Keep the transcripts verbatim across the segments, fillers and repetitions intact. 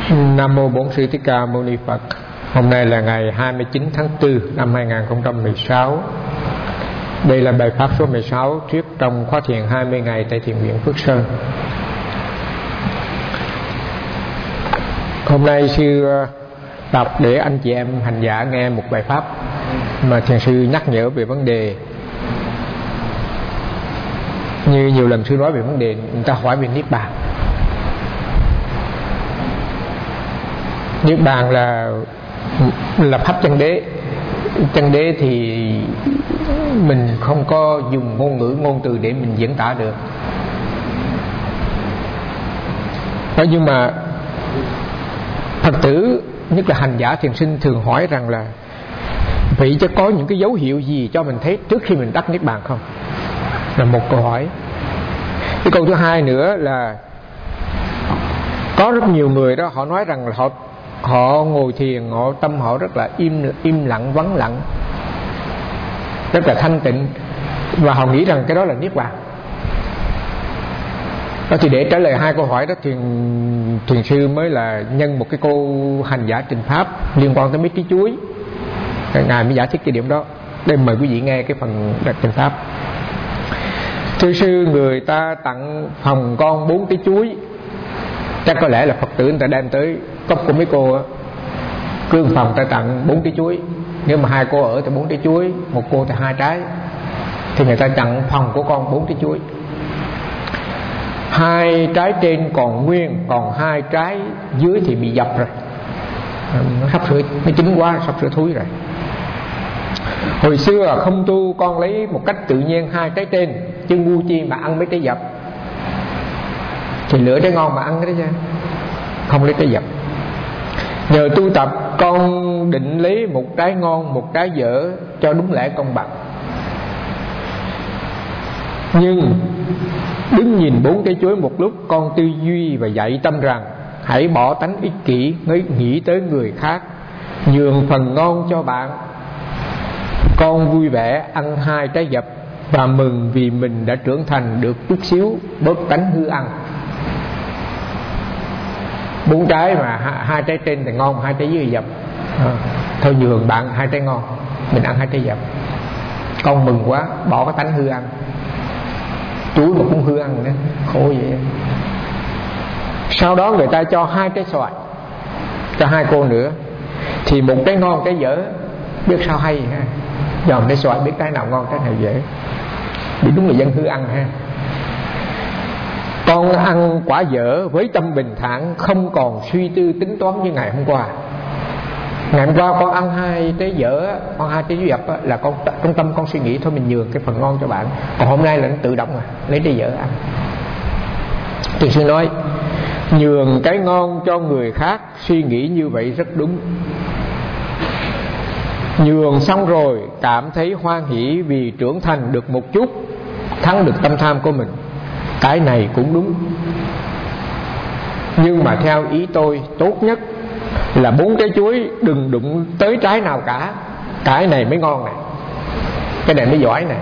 Nam mô Bổn Sư Thích Ca Mâu Ni Phật. Hôm nay là ngày hai mươi chín tháng tư năm hai nghìn không trăm mười sáu. Đây là bài pháp số mười sáu thuyết trong khóa thiền hai mươi ngày tại thiền viện Phước Sơn. Hôm nay sư đọc để anh chị em hành giả nghe một bài pháp mà thiền sư nhắc nhở về vấn đề. Như nhiều lần sư nói về vấn đề người ta hỏi về Niết Bàn. Niết Bàn là là pháp chân đế. Chân đế thì mình không có dùng ngôn ngữ ngôn từ để mình diễn tả được. Đó, nhưng mà Phật tử, nhất là hành giả thiền sinh thường hỏi rằng là vậy chứ có những cái dấu hiệu gì cho mình thấy trước khi mình đắc Niết Bàn không? Là một câu hỏi. Cái câu thứ hai nữa là có rất nhiều người đó họ nói rằng là họ họ ngồi thiền, họ tâm họ rất là im im lặng, vắng lặng, rất là thanh tịnh, và họ nghĩ rằng cái đó là Niết Bàn. Đó, thì để trả lời hai câu hỏi đó, thiền thiền sư mới là nhân một cái câu hành giả trình pháp liên quan tới mấy trái chuối. Ngài mới giải thích cái điểm đó. Đây mời quý vị nghe cái phần đặt trình pháp. Thưa sư, người ta tặng phòng con bốn trái chuối, chắc có lẽ là Phật tử người ta đem tới cốc của mấy cô á, cương phòng ta tặng bốn trái chuối. Nếu mà hai cô ở thì bốn trái chuối, một cô thì hai trái, thì người ta tặng phòng của con bốn trái chuối. Hai trái trên còn nguyên, còn hai trái dưới thì bị dập rồi, nó sắp sửa, nó chín quá, sắp sửa thúi rồi. Hồi xưa là không tu, con lấy một cách tự nhiên hai trái trên, chứ ngu chi mà ăn mấy trái dập. Thì lựa trái ngon mà ăn cái đó chứ, không lấy trái dập. Nhờ tu tập, con định lấy một trái ngon, một trái dở cho đúng lẽ công bằng. Nhưng đứng nhìn bốn trái chuối một lúc, con tư duy và dạy tâm rằng hãy bỏ tánh ích kỷ, mới nghĩ tới người khác, nhường phần ngon cho bạn. Con vui vẻ ăn hai trái dập và mừng vì mình đã trưởng thành được chút xíu, bớt tánh hư ăn. Bốn trái mà hai trái trên thì ngon, hai trái dưới thì dập. À, thôi nhường bạn hai trái ngon, mình ăn hai trái dập. Con mừng quá, bỏ cái tánh hư ăn. Chuối mà cũng hư ăn nữa, khổ vậy. Sau đó người ta cho hai trái xoài cho hai cô nữa, thì một trái ngon, trái dở, biết sao hay ha. Dòm trái xoài biết trái nào ngon, trái nào dở. Vì đúng là dân hư ăn ha. Con ăn quả dở với tâm bình thản, không còn suy tư tính toán như ngày hôm qua. Ngày hôm qua con ăn hai trái dở, con hai trái dập là con trong tâm con suy nghĩ thôi mình nhường cái phần ngon cho bạn. Còn hôm nay là nó tự động à, lấy trái dở ăn. Thì sư nói nhường cái ngon cho người khác, suy nghĩ như vậy rất đúng. Nhường xong rồi cảm thấy hoan hỷ vì trưởng thành được một chút, thắng được tâm tham của mình. Cái này cũng đúng. Nhưng mà theo ý tôi, tốt nhất là bốn trái chuối đừng đụng tới trái nào cả. Cái này mới ngon này, cái này mới giỏi này.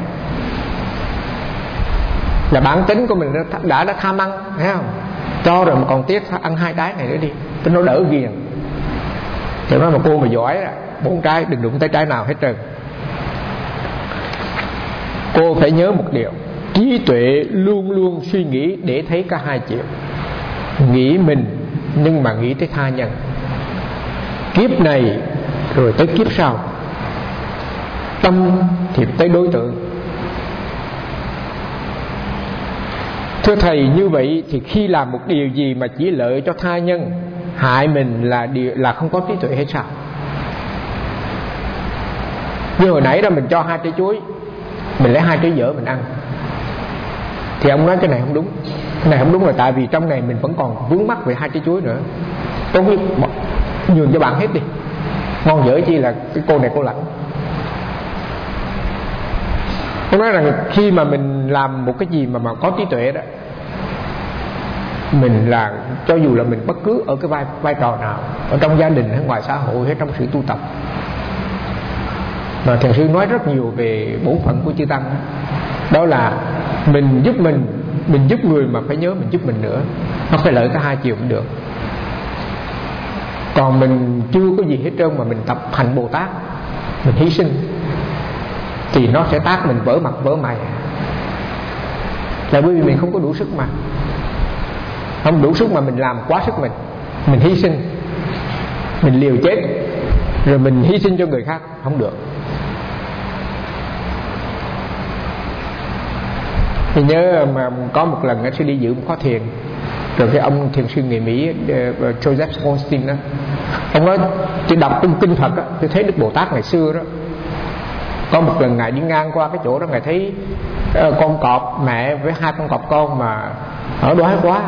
Là bản tính của mình đã đã tham ăn, thấy không? Cho rồi mà còn tiếc ăn hai trái này nữa đi, cho nó đỡ ghiền. Thì nói mà cô mà giỏi là bốn trái đừng đụng tới trái nào hết trơn. Cô phải nhớ một điều, trí tuệ luôn luôn suy nghĩ để thấy cả hai chiều. Nghĩ mình nhưng mà nghĩ tới tha nhân, kiếp này rồi tới kiếp sau. Tâm thì tới đối tượng. Thưa thầy, như vậy thì khi làm một điều gì mà chỉ lợi cho tha nhân, hại mình là điều là không có trí tuệ hay sao? Như hồi nãy đó mình cho hai trái chuối, mình lấy hai trái dở mình ăn, thì ông nói cái này không đúng. Cái này không đúng là tại vì trong này mình vẫn còn vướng mắc về hai trái chuối nữa. Tốt nhất nhường cho bạn hết đi, ngon dở chi là cái cô này cô lãnh. Ông nói rằng khi mà mình làm một cái gì mà mà có trí tuệ đó, mình là cho dù là mình bất cứ ở cái vai vai trò nào, ở trong gia đình hay ngoài xã hội hay trong sự tu tập. Mà thiền sư nói rất nhiều về bổn phận của chư tăng đó, đó là mình giúp mình, mình giúp người mà phải nhớ mình giúp mình nữa. Nó phải lợi cả hai chiều cũng được. Còn mình chưa có gì hết trơn mà mình tập hành Bồ Tát, mình hy sinh, thì nó sẽ tác mình vỡ mặt vỡ mày. Là bởi vì mình không có đủ sức mà. Không đủ sức mà mình làm quá sức mình. Mình hy sinh, mình liều chết, rồi mình hy sinh cho người khác, không được. Thì nhớ mà có một lần anh sư đi dự một khóa thiền, rồi cái ông thiền sư người Mỹ Joseph Goldstein đó, ông nói tôi đọc trong kinh Phật đó, tôi thấy Đức Bồ Tát ngày xưa đó, có một lần ngài đi ngang qua cái chỗ đó, ngài thấy uh, con cọp mẹ với hai con cọp con mà ở đói quá,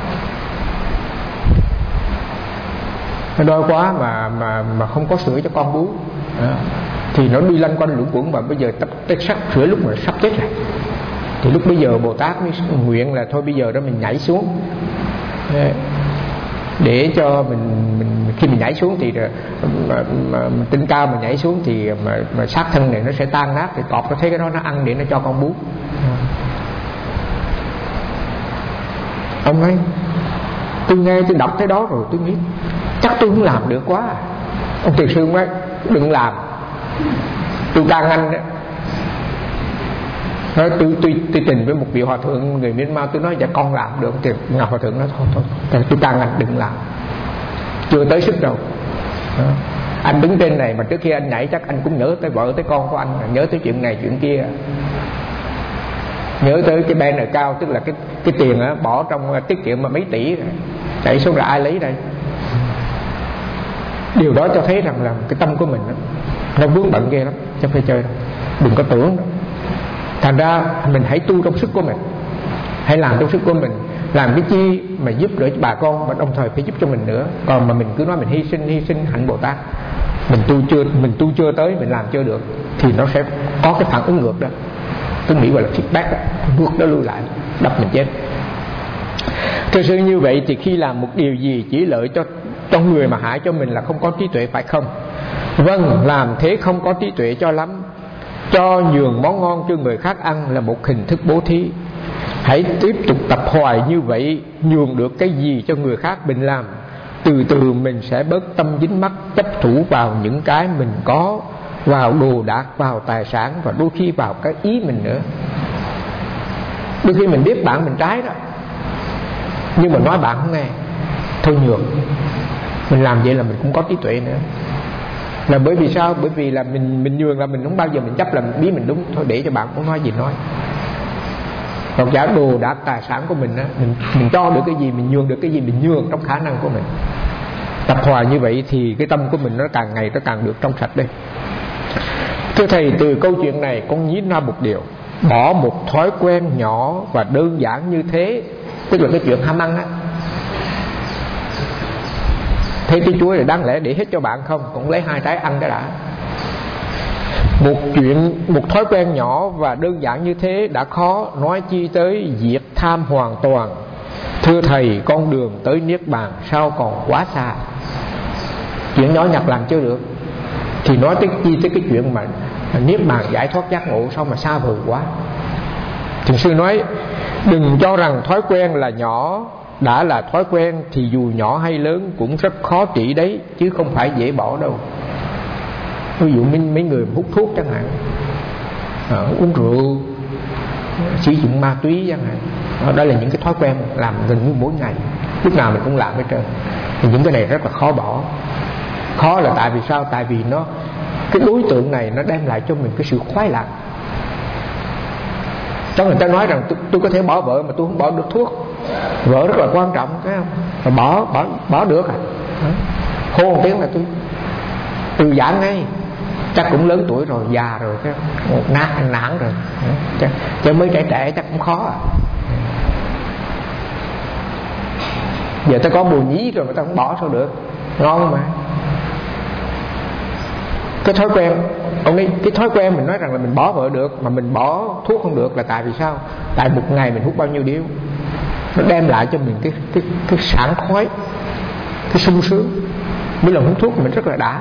nó đói quá mà mà mà không có sữa cho con bú, à, thì nó đi lanh quanh luẩn quẩn, và bây giờ tập tới sắp sửa lúc mà sắp chết rồi. Thì lúc bây giờ Bồ Tát mới nguyện là thôi bây giờ đó mình nhảy xuống, để cho mình, mình khi mình nhảy xuống thì mà, mà, mà tinh cao mà nhảy xuống thì mà, mà xác thân này nó sẽ tan nát, thì cọp nó thấy cái đó nó ăn để nó cho con bú. Ông nói tôi nghe tôi đọc tới đó rồi tôi nghĩ chắc tôi không làm được quá. Ông thiền sư nói đừng làm, tôi can anh đó. Nói tôi, tôi, tôi tình với một vị hòa thượng người Myanmar, tôi nói dạ con làm được, thì ngọc hòa thượng nói thôi thôi tôi can anh đừng làm, chưa tới sức đâu. Đó. Anh đứng trên này mà trước khi anh nhảy chắc anh cũng nhớ tới vợ tới con của anh, nhớ tới chuyện này chuyện kia, nhớ tới cái banner cao, tức là cái cái tiền á, bỏ trong tiết kiệm mà mấy tỷ chảy xuống là ai lấy đây. Điều đó cho thấy rằng là cái tâm của mình đó, nó vướng bận ghê lắm, chứ không phải chơi đâu. Đừng có tưởng đâu. Thành ra mình hãy tu trong sức của mình, hãy làm trong sức của mình, làm cái chi mà giúp đỡ cho bà con, mà đồng thời phải giúp cho mình nữa. Còn mà mình cứ nói mình hy sinh hy sinh hạnh Bồ Tát, mình tu chưa mình tu chưa tới, mình làm chưa được, thì nó sẽ có cái phản ứng ngược đó. Tôi nghĩ gọi là feedback đó, ngược đó lui lại đập mình chết. Thực sự như vậy thì khi làm một điều gì chỉ lợi cho cho người mà hại cho mình là không có trí tuệ, phải không? Vâng, làm thế không có trí tuệ cho lắm. Cho nhường món ngon cho người khác ăn là một hình thức bố thí. Hãy tiếp tục tập hoài như vậy, nhường được cái gì cho người khác mình làm, từ từ mình sẽ bớt tâm dính mắc chấp thủ vào những cái mình có, vào đồ đạc, vào tài sản, và đôi khi vào cái ý mình nữa. Đôi khi mình biết bạn mình trái đó, nhưng mà nói bạn không nghe, thôi nhường. Mình làm vậy là mình cũng có trí tuệ nữa. Là bởi vì sao? Bởi vì là mình mình nhường là mình không bao giờ mình chấp là mình biết mình đúng, thôi để cho bạn muốn nói gì nói. Còn giả đồ đạc tài sản của mình á, mình mình cho được cái gì, mình nhường được cái gì, mình nhường trong khả năng của mình. Tập hòa như vậy thì cái tâm của mình nó càng ngày nó càng được trong sạch đây. Thưa thầy, từ câu chuyện này con nhí ra một điều: bỏ một thói quen nhỏ và đơn giản như thế, tức là cái chuyện ham ăn á. Thấy cái chuối là đáng lẽ để hết cho bạn không, cũng lấy hai trái ăn cái đã. Một chuyện, một thói quen nhỏ và đơn giản như thế đã khó, nói chi tới diệt tham hoàn toàn. Thưa thầy, con đường tới niết bàn sao còn quá xa. Chuyện nhỏ nhặt làm chưa được, thì nói tới chi tới cái chuyện mà niết bàn giải thoát giác ngộ sao mà xa vời quá. Thiền sư nói đừng cho rằng thói quen là nhỏ. Đã là thói quen thì dù nhỏ hay lớn cũng rất khó trị đấy, chứ không phải dễ bỏ đâu. Ví dụ mấy, mấy người hút thuốc chẳng hạn, à, uống rượu, sử dụng ma túy chẳng hạn, đó, đó là những cái thói quen làm gần như mỗi ngày, lúc nào mình cũng làm hết trơn. Thì những cái này rất là khó bỏ. Khó là tại vì sao? Tại vì nó cái đối tượng này nó đem lại cho mình cái sự khoái lạc. Cho người ta nói rằng tôi, tôi có thể bỏ vợ mà tôi không bỏ được thuốc. Vợ rất là quan trọng, thấy không? Mà bỏ bỏ bỏ được à? Hô một tiếng là tôi từ giãn ngay. Chắc cũng lớn tuổi rồi, già rồi, cái nát nản rồi. Chứ, chứ mới trẻ trẻ chắc cũng khó à. Giờ ta có bồ nhí rồi mà ta không bỏ sao được, ngon mà. Cái thói quen, ông đi, cái thói quen mình nói rằng là mình bỏ vợ được mà mình bỏ thuốc không được là tại vì sao? Tại một ngày mình hút bao nhiêu điếu, nó đem lại cho mình cái cái cái sảng khoái, cái sung sướng. Mỗi lần hút thuốc mình rất là đã.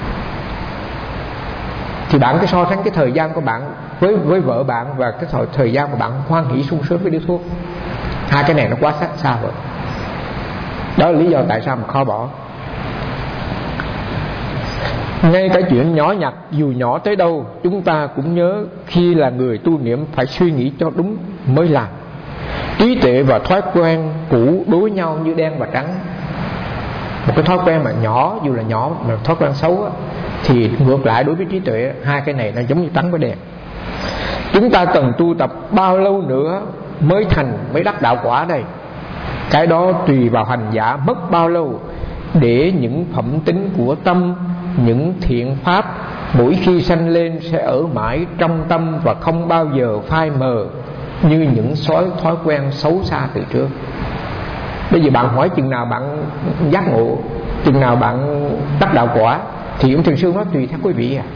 Thì bạn cứ so sánh cái thời gian của bạn với với vợ bạn và cái thời thời gian của bạn hoan hỷ sung sướng với điếu thuốc, hai cái này nó quá xa xa rồi. Đó là lý do tại sao mà khó bỏ. Ngay cả chuyện nhỏ nhặt dù nhỏ tới đâu, chúng ta cũng nhớ khi là người tu niệm phải suy nghĩ cho đúng mới làm. Trí tuệ và thói quen cũ đối nhau như đen và trắng. Một cái thói quen mà nhỏ, dù là nhỏ mà thói quen xấu á, thì ngược lại đối với trí tuệ, hai cái này nó giống như trắng với đen. Chúng ta cần tu tập bao lâu nữa mới thành, mới đắc đạo quả đây? Cái đó tùy vào hành giả mất bao lâu, để những phẩm tính của tâm, những thiện pháp mỗi khi sanh lên sẽ ở mãi trong tâm và không bao giờ phai mờ như những thói thói quen xấu xa từ trước. Bây giờ bạn hỏi chừng nào bạn giác ngộ, chừng nào bạn đắc đạo quả, thì ông Thiền Sư nói tùy theo quý vị à.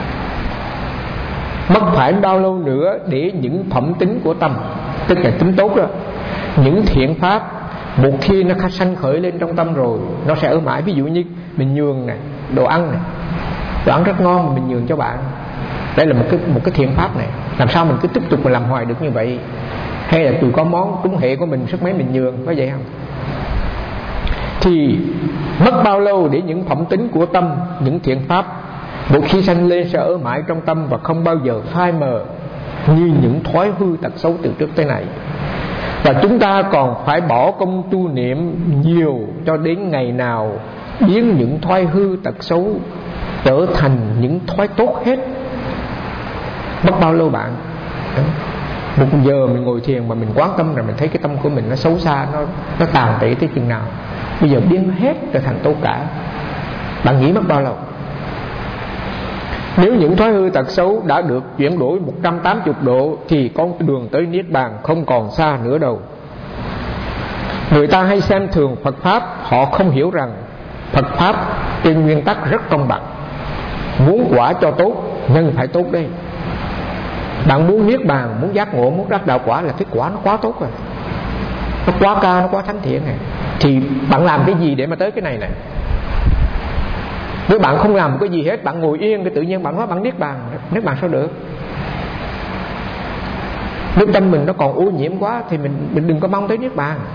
Mất phải bao lâu nữa để những phẩm tính của tâm, tức là tính tốt đó, những thiện pháp một khi nó sanh khởi lên trong tâm rồi, nó sẽ ở mãi. Ví dụ như mình nhường này, đồ ăn này, đồ ăn rất ngon mà mình nhường cho bạn, đây là một cái một cái thiện pháp này. Làm sao mình cứ tiếp tục mà làm hoài được như vậy? Hay là tùy có món trúng hệ của mình, sức mấy mình nhường, có vậy không? Thì mất bao lâu để những phẩm tính của tâm, những thiện pháp một khi sanh lên sẽ ở mãi trong tâm và không bao giờ phai mờ như những thói hư tật xấu từ trước tới nay. Và chúng ta còn phải bỏ công tu niệm nhiều cho đến ngày nào biến những thói hư tật xấu trở thành những thói tốt hết. Mất bao lâu bạn? Một giờ mình ngồi thiền mà mình quán tâm rồi mình thấy cái tâm của mình nó xấu xa, nó nó tàn tệ tới chừng nào? Bây giờ biến hết trở thành tốt cả. Bạn nghĩ mất bao lâu? Nếu những thói hư tật xấu đã được chuyển đổi một trăm tám mươi độ thì con đường tới Niết Bàn không còn xa nữa đâu. Người ta hay xem thường Phật Pháp, họ không hiểu rằng Phật Pháp trên nguyên tắc rất công bằng. Muốn quả cho tốt, nhân phải tốt đây. Bạn muốn Niết Bàn, muốn giác ngộ, muốn đắc đạo quả là cái quả nó quá tốt rồi, nó quá cao, nó quá thánh thiện này. Thì bạn làm cái gì để mà tới cái này này? Nếu bạn không làm cái gì hết, bạn ngồi yên, cái tự nhiên bạn nói bạn Niết Bàn, Niết Bàn sao được? Nếu tâm mình nó còn ô nhiễm quá thì mình, mình đừng có mong tới Niết Bàn.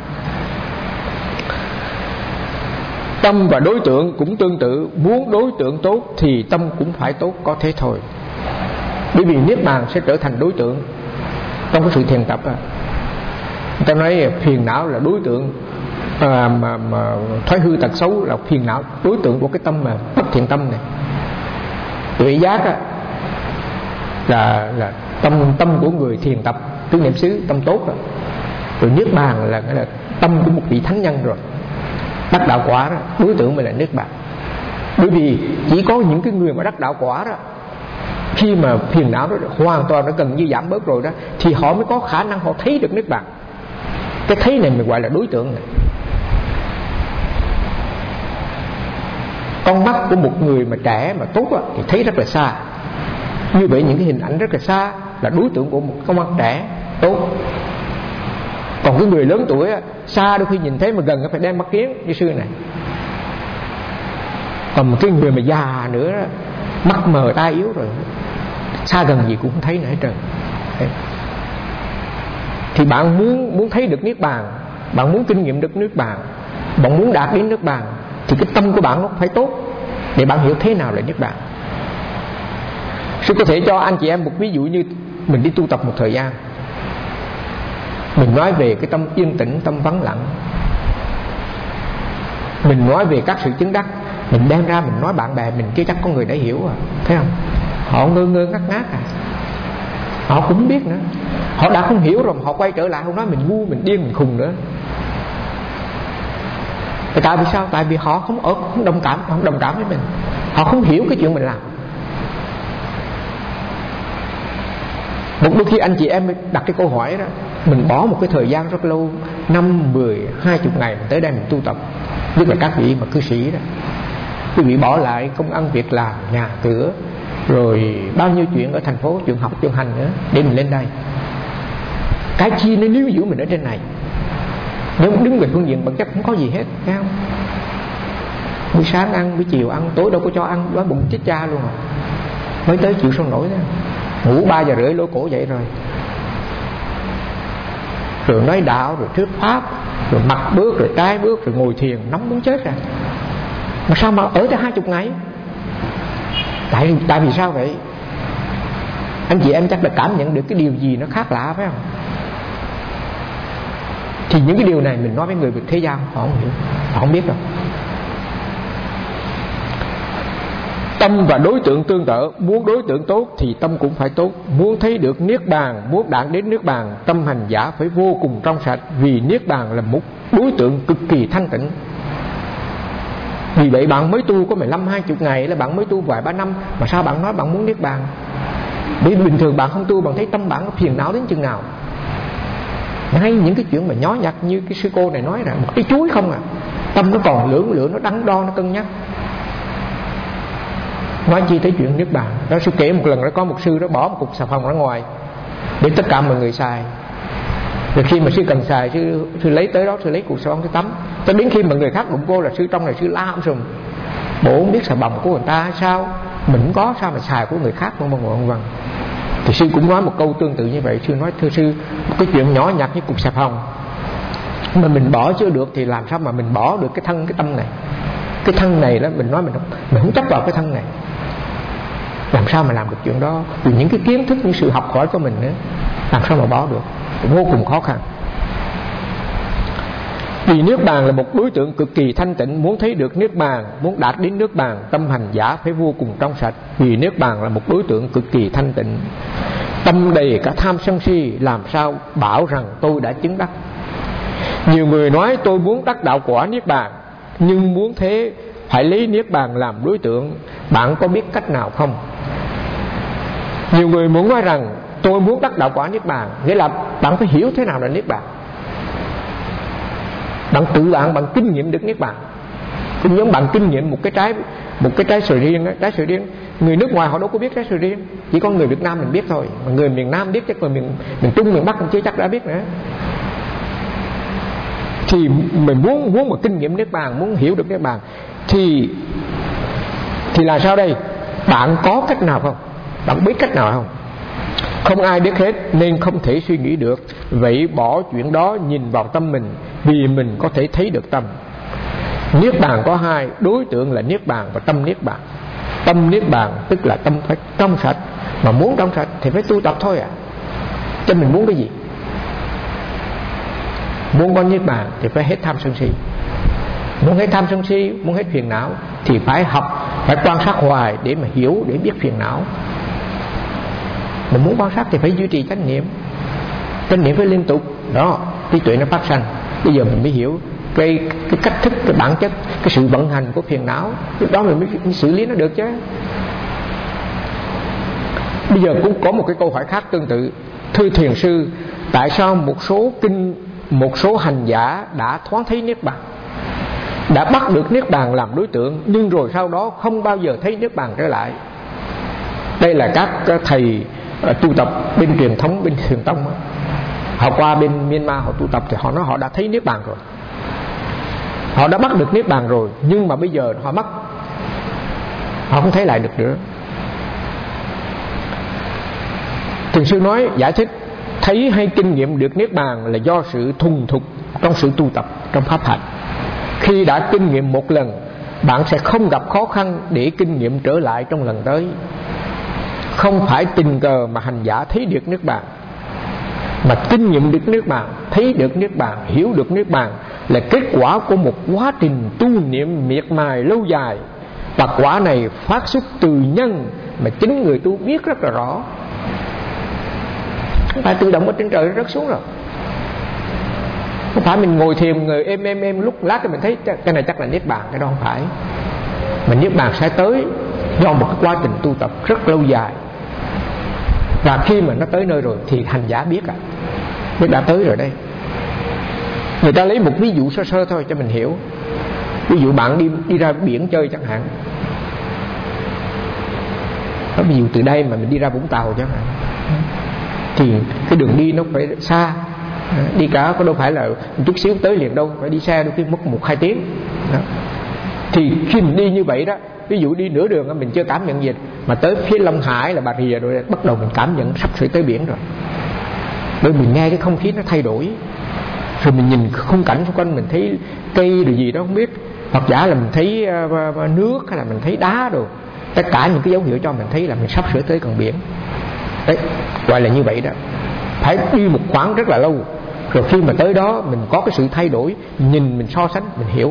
Tâm và đối tượng cũng tương tự. Muốn đối tượng tốt thì tâm cũng phải tốt, có thế thôi. Bởi vì Niết Bàn sẽ trở thành đối tượng trong cái sự thiền tập. Người ta nói phiền não là đối tượng, à, mà, mà thói hư tật xấu là phiền não, đối tượng của cái tâm mà bất thiện tâm này. Tuệ giác á, là, là tâm tâm của người thiền tập tứ niệm xứ, tâm tốt rồi. Rồi Niết Bàn là, là tâm của một vị thánh nhân rồi, đắc đạo quả đó, đối tượng mới là Niết Bàn. Bởi vì chỉ có những cái người mà đắc đạo quả đó, khi mà phiền não đó hoàn toàn nó gần như giảm bớt rồi đó, thì họ mới có khả năng họ thấy được Niết Bàn. Cái thấy này mình gọi là đối tượng này. Con mắt của một người mà trẻ mà tốt đó, thì thấy rất là xa. Như vậy những cái hình ảnh rất là xa là đối tượng của một con mắt trẻ tốt. Còn cái người lớn tuổi á, xa đôi khi nhìn thấy mà gần phải đem mắt kiến như xưa này. Còn một cái người mà già nữa đó, mắt mờ tai yếu rồi, xa gần gì cũng không thấy nữa hết trơn. Thì bạn muốn muốn thấy được Niết Bàn, bạn muốn kinh nghiệm được Niết Bàn, bạn muốn đạt đến Niết Bàn, thì cái tâm của bạn nó phải tốt để bạn hiểu thế nào là Niết Bàn. Sư có thể cho anh chị em một ví dụ như mình đi tu tập một thời gian, mình nói về cái tâm yên tĩnh, tâm vắng lặng, mình nói về các sự chứng đắc, mình đem ra mình nói bạn bè mình chưa chắc có người đã hiểu à, thấy không? Họ ngơ ngơ ngác ngác à, họ cũng không biết nữa. Họ đã không hiểu rồi mà họ quay trở lại, không nói mình ngu, mình điên, mình khùng nữa. Tại vì sao? Tại vì họ không ở, không đồng cảm, không đồng cảm với mình, họ không hiểu cái chuyện mình làm. Một đôi khi anh chị em đặt cái câu hỏi đó, mình bỏ một cái thời gian rất lâu, năm, mười, hai chục ngày mình tới đây mình tu tập, nhất là các vị mà cư sĩ đó, quý vị bỏ lại công ăn việc làm, nhà cửa, rồi bao nhiêu chuyện ở thành phố, chuyện học, chuyện hành nữa, để mình lên đây. Cái chi nó níu giữ mình ở trên này. Nếu đứng về phương diện vật chất không có gì hết, thấy không? Buổi sáng ăn, buổi chiều ăn, tối đâu có cho ăn, đói bụng chết cha luôn rồi. Mới tới chịu sao nổi đó. Ngủ ba giờ rưỡi lôi cổ dậy rồi. Rồi nói đạo, rồi thuyết pháp, rồi mặt bước, rồi trái bước, rồi ngồi thiền, nóng muốn chết rồi. Mà sao mà ở tới hai chục ngày? Tại, tại vì sao vậy? Anh chị em chắc là cảm nhận được cái điều gì nó khác lạ phải không? Thì những cái điều này mình nói với người Việt thế gian họ không hiểu, họ không biết đâu. Tâm và đối tượng tương tự. Muốn đối tượng tốt thì tâm cũng phải tốt. Muốn thấy được niết bàn, muốn đạt đến niết bàn, tâm hành giả phải vô cùng trong sạch. Vì niết bàn là một đối tượng cực kỳ thanh tịnh. Vì vậy bạn mới tu có mười lăm hai mươi ngày, là bạn mới tu vài ba năm, mà sao bạn nói bạn muốn niết bàn? Bởi vì bình thường bạn không tu, bạn thấy tâm bạn nó phiền não đến chừng nào. Ngay những cái chuyện mà nhó nhặt như cái sư cô này nói là một cái chuối không à, tâm nó còn lưỡng lưỡng, nó đắn đo, nó cân nhắc. Nói chi tới chuyện niết bàn. Đó, sư kể một lần đó có một sư đó bỏ một cục xà phòng ra ngoài để tất cả mọi người xài. Rồi khi mà sư cần xài, sư, sư lấy tới đó, sư lấy cục xà phòng, sư tắm. Cho đến khi mà người khác đụng cô là sư trong này sư la ông sùm, bộ không biết xà bồng của người ta hay sao, mình cũng có sao mà xài của người khác không vân vân. Thì sư cũng nói một câu tương tự như vậy. Sư nói thưa sư, một cái chuyện nhỏ nhặt như cục xà phòng mà mình bỏ chưa được thì làm sao mà mình bỏ được cái thân cái tâm này. Cái thân này đó mình nói mình không, mình không chấp vào cái thân này, làm sao mà làm được chuyện đó? Vì những cái kiến thức, những sự học hỏi của mình nữa, làm sao mà bỏ được, vô cùng khó khăn. Vì niết bàn là một đối tượng cực kỳ thanh tịnh. Muốn thấy được niết bàn, muốn đạt đến niết bàn, tâm hành giả phải vô cùng trong sạch. Vì niết bàn là một đối tượng cực kỳ thanh tịnh. Tâm đầy cả tham sân si, làm sao bảo rằng tôi đã chứng đắc? Nhiều người nói tôi muốn đắc đạo quả niết bàn, nhưng muốn thế phải lấy niết bàn làm đối tượng. Bạn có biết cách nào không? Nhiều người muốn nói rằng tôi muốn đắc đạo quả niết bàn, nghĩa là bạn phải hiểu thế nào là niết bàn. Bạn tự bạn, bạn kinh nghiệm được niết bàn. Cũng giống bạn kinh nghiệm một cái trái một cái trái sầu riêng, trái sầu riêng người nước ngoài họ đâu có biết trái sầu riêng, chỉ có người Việt Nam mình biết thôi. Mà người miền Nam biết, chắc là miền miền Trung, miền Bắc mình chưa chắc đã biết nữa. Thì mình muốn muốn một kinh nghiệm niết bàn, muốn hiểu được niết bàn thì thì là sao đây? Bạn có cách nào không? Bạn biết cách nào không? Không ai biết hết nên không thể suy nghĩ được. Vậy bỏ chuyện đó, nhìn vào tâm mình, vì mình có thể thấy được tâm. Niết bàn có hai, đối tượng là niết bàn và tâm niết bàn. Tâm niết bàn tức là tâm phải trong sạch. Mà muốn trong sạch thì phải tu tập thôi à. Cho mình muốn cái gì? Muốn có niết bàn thì phải hết tham sân si. Muốn hết tham sân si, muốn hết phiền não thì phải học, phải quan sát hoài để mà hiểu, để biết phiền não. Mà muốn quan sát thì phải duy trì chánh niệm. Chánh niệm phải liên tục. Đó, trí tuệ nó phát sanh. Bây giờ mình mới hiểu cái, cái cách thức, cái bản chất, cái sự vận hành của phiền não. Lúc đó mình mới, mới xử lý nó được chứ. Bây giờ cũng có một cái câu hỏi khác tương tự. Thưa thiền sư, tại sao một số kinh, một số hành giả đã thoáng thấy niết bàn, đã bắt được niết bàn làm đối tượng, nhưng rồi sau đó không bao giờ thấy niết bàn trở lại? Đây là các thầy uh, tu tập bên truyền thống, bên thiền tông đó. Họ qua bên Myanmar họ tu tập thì họ nói họ đã thấy niết bàn rồi, họ đã bắt được niết bàn rồi, nhưng mà bây giờ họ mất, họ không thấy lại được nữa. Thiền sư nói giải thích, thấy hay kinh nghiệm được niết bàn là do sự thuần thục trong sự tu tập, trong pháp hành. Khi đã kinh nghiệm một lần, bạn sẽ không gặp khó khăn để kinh nghiệm trở lại trong lần tới. Không phải tình cờ mà hành giả thấy được niết bàn, mà kinh nghiệm được niết bàn, thấy được niết bàn, hiểu được niết bàn là kết quả của một quá trình tu niệm miệt mài lâu dài. Và quả này phát xuất từ nhân mà chính người tu biết rất là rõ. Không phải tự động ở trên trời rớt xuống rồi. Không phải mình ngồi thiền người êm êm êm lúc lát thì mình thấy cái này chắc là niết bàn, cái đó không phải. Mà niết bàn sẽ tới do một cái quá trình tu tập rất lâu dài. Và khi mà nó tới nơi rồi thì hành giả biết à, biết đã tới rồi đây. Người ta lấy một ví dụ sơ sơ thôi cho mình hiểu. Ví dụ bạn đi đi ra biển chơi chẳng hạn. Đó, ví dụ từ đây mà mình đi ra Vũng Tàu chẳng hạn, thì cái đường đi nó phải xa, đi cả có đâu phải là một chút xíu tới liền đâu, phải đi xe đôi khi mất một hai tiếng đó. Thì khi mình đi như vậy đó, ví dụ đi nửa đường mình chưa cảm nhận gì, mà tới phía Long Hải là Bà Rịa rồi bắt đầu mình cảm nhận sắp sửa tới biển rồi. Bởi mình nghe cái không khí nó thay đổi, rồi mình nhìn khung cảnh xung quanh, mình thấy cây rồi gì đó không biết, hoặc giả là mình thấy nước hay là mình thấy đá rồi, tất cả những cái dấu hiệu cho mình thấy là mình sắp sửa tới gần biển. Đấy, gọi là như vậy đó. Phải đi một khoảng rất là lâu, rồi khi mà tới đó mình có cái sự thay đổi, nhìn mình so sánh mình hiểu.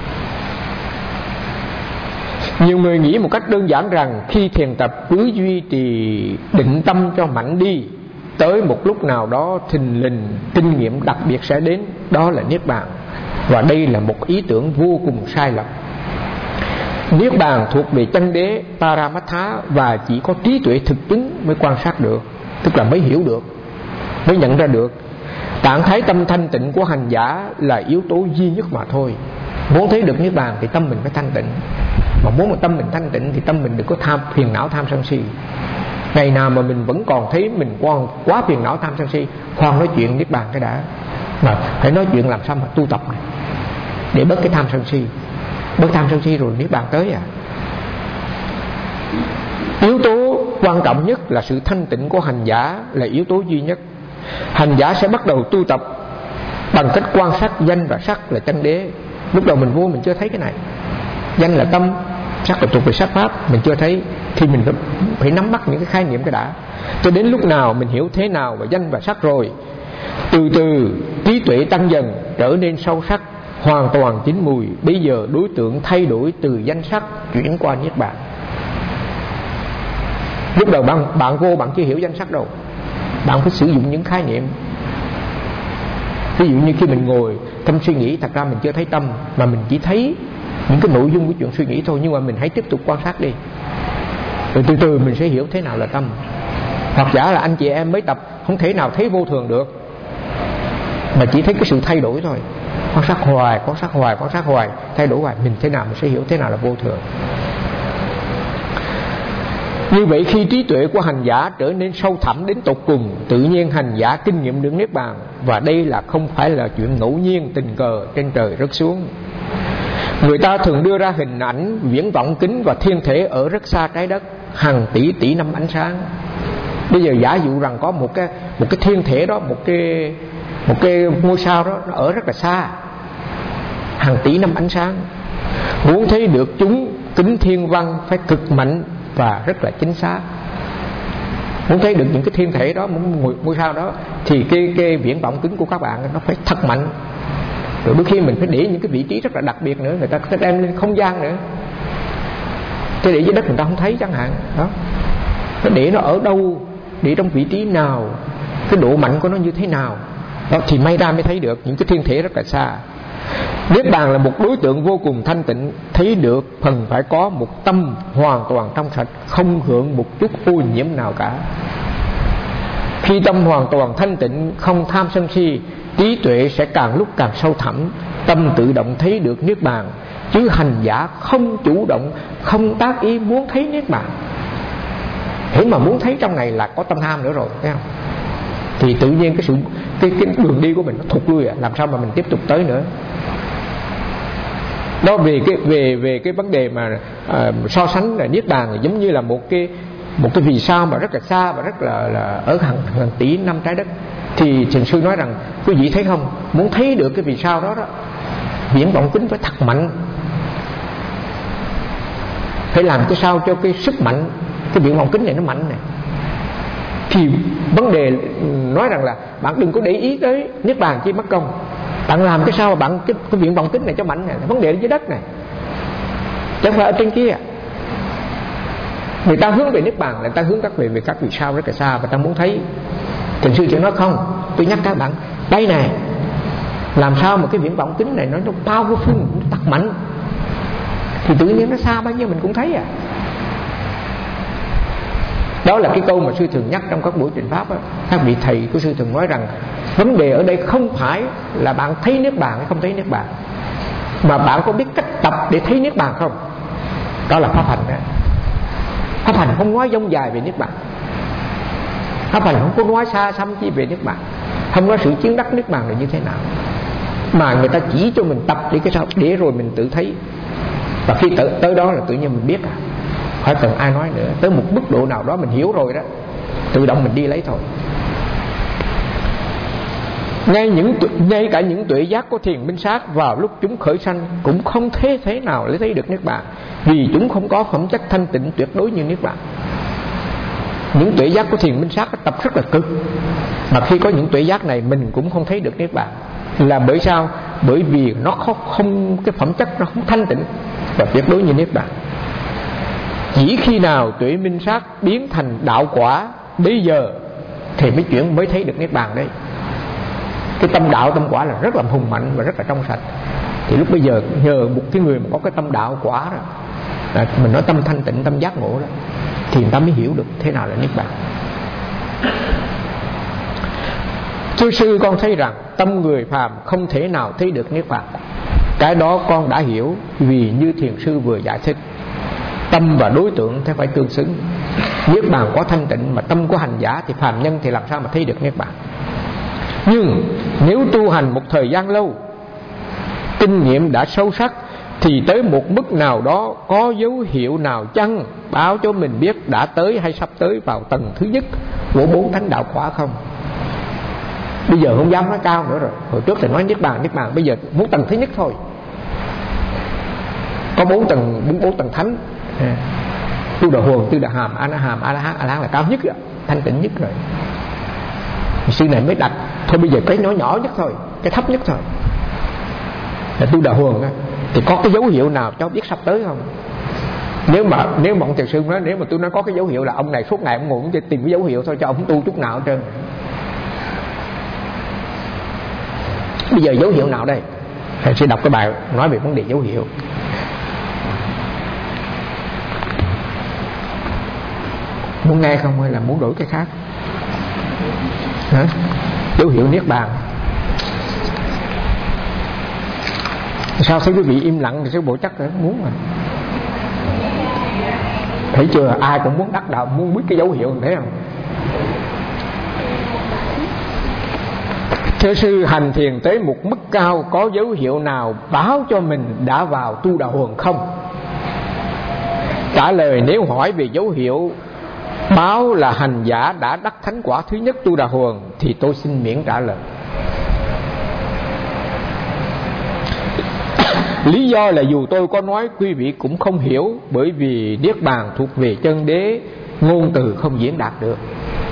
Nhiều người nghĩ một cách đơn giản rằng khi thiền tập cứ duy trì định tâm cho mạnh đi, tới một lúc nào đó thình lình kinh nghiệm đặc biệt sẽ đến, đó là niết bàn. Và đây là một ý tưởng vô cùng sai lầm. Niết bàn thuộc về chân đế Paramatha, và chỉ có trí tuệ thực chứng mới quan sát được, tức là mới hiểu được, mới nhận ra được. Trạng thái tâm thanh tịnh của hành giả là yếu tố duy nhất mà thôi. Muốn thấy được niết bàn thì tâm mình phải thanh tịnh. Mà muốn mà tâm mình thanh tịnh thì tâm mình đừng có tham phiền não tham sân si. Ngày nào mà mình vẫn còn thấy mình còn quá phiền não tham sân si, khoan nói chuyện niết bàn cái đã, mà phải nói chuyện làm sao mà tu tập này, để bớt cái tham sân si. Bớt tham sân si rồi niết bàn tới à. Yếu tố quan trọng nhất là sự thanh tịnh của hành giả là yếu tố duy nhất. Hành giả sẽ bắt đầu tu tập bằng cách quan sát danh và sắc là chân đế. Lúc đầu mình vô mình chưa thấy cái này. Danh là tâm, sắc là thuộc về sắc pháp, mình chưa thấy, thì mình phải nắm bắt những cái khái niệm cái đã. Cho đến lúc nào mình hiểu thế nào về danh và sắc rồi, từ từ trí tuệ tăng dần trở nên sâu sắc, hoàn toàn chín mùi. Bây giờ đối tượng thay đổi từ danh sắc chuyển qua niết bàn. Lúc đầu bạn, bạn vô bạn chưa hiểu danh sắc đâu, bạn phải sử dụng những khái niệm. Ví dụ như khi mình ngồi tâm suy nghĩ, thật ra mình chưa thấy tâm, mà mình chỉ thấy những cái nội dung của chuyện suy nghĩ thôi. Nhưng mà mình hãy tiếp tục quan sát đi, rồi từ từ mình sẽ hiểu thế nào là tâm. Hoặc giả là anh chị em mới tập không thể nào thấy vô thường được, mà chỉ thấy cái sự thay đổi thôi. Quan sát hoài, quan sát hoài, quan sát hoài, thay đổi hoài, mình thế nào mình sẽ hiểu thế nào là vô thường. Như vậy khi trí tuệ của hành giả trở nên sâu thẳm đến tột cùng, tự nhiên hành giả kinh nghiệm được niết bàn. Và đây là không phải là chuyện ngẫu nhiên tình cờ trên trời rớt xuống. Người ta thường đưa ra hình ảnh viễn vọng kính và thiên thể ở rất xa trái đất, hàng tỷ tỷ năm ánh sáng. Bây giờ giả dụ rằng có một cái một cái thiên thể đó, một cái một cái ngôi sao đó, nó ở rất là xa, hàng tỷ năm ánh sáng. Muốn thấy được chúng, kính thiên văn phải cực mạnh và rất là chính xác. Muốn thấy được những cái thiên thể đó, muốn ngôi sao đó, thì cái cái viễn vọng kính của các bạn nó phải thật mạnh. Rồi đôi khi mình phải để những cái vị trí rất là đặc biệt nữa, người ta có thể đem lên không gian nữa. Cái để dưới đất người ta không thấy chẳng hạn đó. Nó để nó ở đâu, để trong vị trí nào, cái độ mạnh của nó như thế nào đó, thì may ra mới thấy được những cái thiên thể rất là xa. Niết bàn là một đối tượng vô cùng thanh tịnh. Thấy được phần phải có một tâm hoàn toàn trong sạch, không hưởng một chút ô nhiễm nào cả. Khi tâm hoàn toàn thanh tịnh, không tham sân si, trí tuệ sẽ càng lúc càng sâu thẳm. Tâm tự động thấy được niết bàn, chứ hành giả không chủ động, không tác ý muốn thấy niết bàn. Thế mà muốn thấy trong này là có tâm tham nữa rồi, thấy không? Thì tự nhiên cái sự cái, cái đường đi của mình nó thụt lui à, làm sao mà mình tiếp tục tới nữa. Đó, về cái về về cái vấn đề mà à, so sánh là niết bàn là giống như là một cái một cái vì sao mà rất là xa và rất là, là ở hàng, hàng tỷ năm trái đất. Thì thiền sư nói rằng quý vị thấy không, muốn thấy được cái vì sao đó đó, viễn vọng kính phải thật mạnh, phải làm cái sao cho cái sức mạnh cái viễn vọng kính này nó mạnh này. Thì vấn đề nói rằng là bạn đừng có để ý tới niết bàn chi mất công. Bạn làm cái sao mà bạn cái, cái viễn vọng kính này cho mạnh này, vấn đề ở dưới đất này, chẳng phải ở trên kia. Người ta hướng về niết bàn, người ta hướng các về về các vì sao rất là xa và ta muốn thấy. Thiền sư chỉ nói không, tôi nhắc các bạn đây này, làm sao mà cái viễn vọng kính này nó nó powerful, nó thật mạnh, thì tự nhiên nó xa bao nhiêu mình cũng thấy à. Đó là cái câu mà sư thường nhắc trong các buổi truyền pháp đó. Các vị thầy của sư thường nói rằng vấn đề ở đây không phải là bạn thấy niết bàn hay không thấy niết bàn, mà bạn có biết cách tập để thấy niết bàn không. Đó là pháp hành đó. Pháp hành không nói dông dài về niết bàn, pháp hành không có nói xa xăm chi về niết bàn, không nói sự chứng đắc niết bàn là như thế nào, mà người ta chỉ cho mình tập để cái sao, để rồi mình tự thấy. Và khi tới, tới đó là tự nhiên mình biết à, khỏi cần ai nói nữa. Tới một mức độ nào đó mình hiểu rồi đó, tự động mình đi lấy thôi. Ngay những ngay cả những tuệ giác có thiền minh sát vào lúc chúng khởi sanh cũng không thế thế nào để thấy được niết bàn, vì chúng không có phẩm chất thanh tịnh tuyệt đối như niết bàn. Những tuệ giác của thiền minh sát tập rất là cực, mà khi có những tuệ giác này mình cũng không thấy được niết bàn. Là bởi sao? Bởi vì nó không, không cái phẩm chất nó không thanh tịnh và tuyệt đối như niết bàn. Chỉ khi nào tuệ minh sát biến thành đạo quả, bây giờ thì mới chuyển mới thấy được niết bàn đấy. Cái tâm đạo tâm quả là rất là hùng mạnh và rất là trong sạch. Thì lúc bây giờ nhờ một cái người mà có cái tâm đạo quả đó, là mình nói tâm thanh tịnh, tâm giác ngộ đó, thì người ta mới hiểu được thế nào là niết bàn. Thưa sư, con thấy rằng tâm người phàm không thể nào thấy được niết bàn. Cái đó con đã hiểu, vì như thiền sư vừa giải thích, tâm và đối tượng thì phải tương xứng. Niết bàn có thanh tịnh mà tâm của hành giả thì phàm nhân thì làm sao mà thấy được niết bàn. Nhưng nếu tu hành một thời gian lâu, kinh nghiệm đã sâu sắc, thì tới một mức nào đó có dấu hiệu nào chăng báo cho mình biết đã tới hay sắp tới vào tầng thứ nhất của bốn thánh đạo quả không? Bây giờ không dám nói cao nữa rồi. Hồi trước thì nói niết bàn, niết bàn, bây giờ muốn tầng thứ nhất thôi. Có bốn tầng, bốn, bốn tầng thánh. Tu Đà Huần, Tu Đà Hàm, A La Hàm, A La Hán, A La Hán là cao nhất rồi, thanh tịnh nhất rồi. Sư này mới đặt thôi, bây giờ cái nhỏ nhỏ nhất thôi, cái thấp nhất thôi là Tu Đà Huần. Thì có cái dấu hiệu nào cho biết sắp tới không? Nếu mà nếu mà ông thiền sư nói, nếu mà tôi nói có cái dấu hiệu là ông này suốt ngày ông ngủ tìm cái dấu hiệu thôi, cho ông tu chút nào hết trơn. Bây giờ dấu hiệu nào đây? Thầy sẽ đọc cái bài nói về vấn đề dấu hiệu. Muốn nghe không hay là muốn đổi cái khác? Hả? Dấu hiệu niết bàn. Sao thấy quý vị im lặng thì sư bộ chắc là muốn mà. Thấy chưa? Ai cũng muốn đắc đạo, muốn biết cái dấu hiệu, thấy không? Thưa sư, hành thiền tới một mức cao có dấu hiệu nào báo cho mình đã vào Tu Đà Huần không? Trả lời, nếu hỏi về dấu hiệu báo là hành giả đã đắc thánh quả thứ nhất Tu Đà Huần thì tôi xin miễn trả lời. Lý do là dù tôi có nói quý vị cũng không hiểu, bởi vì niết bàn thuộc về chân đế, ngôn từ không diễn đạt được.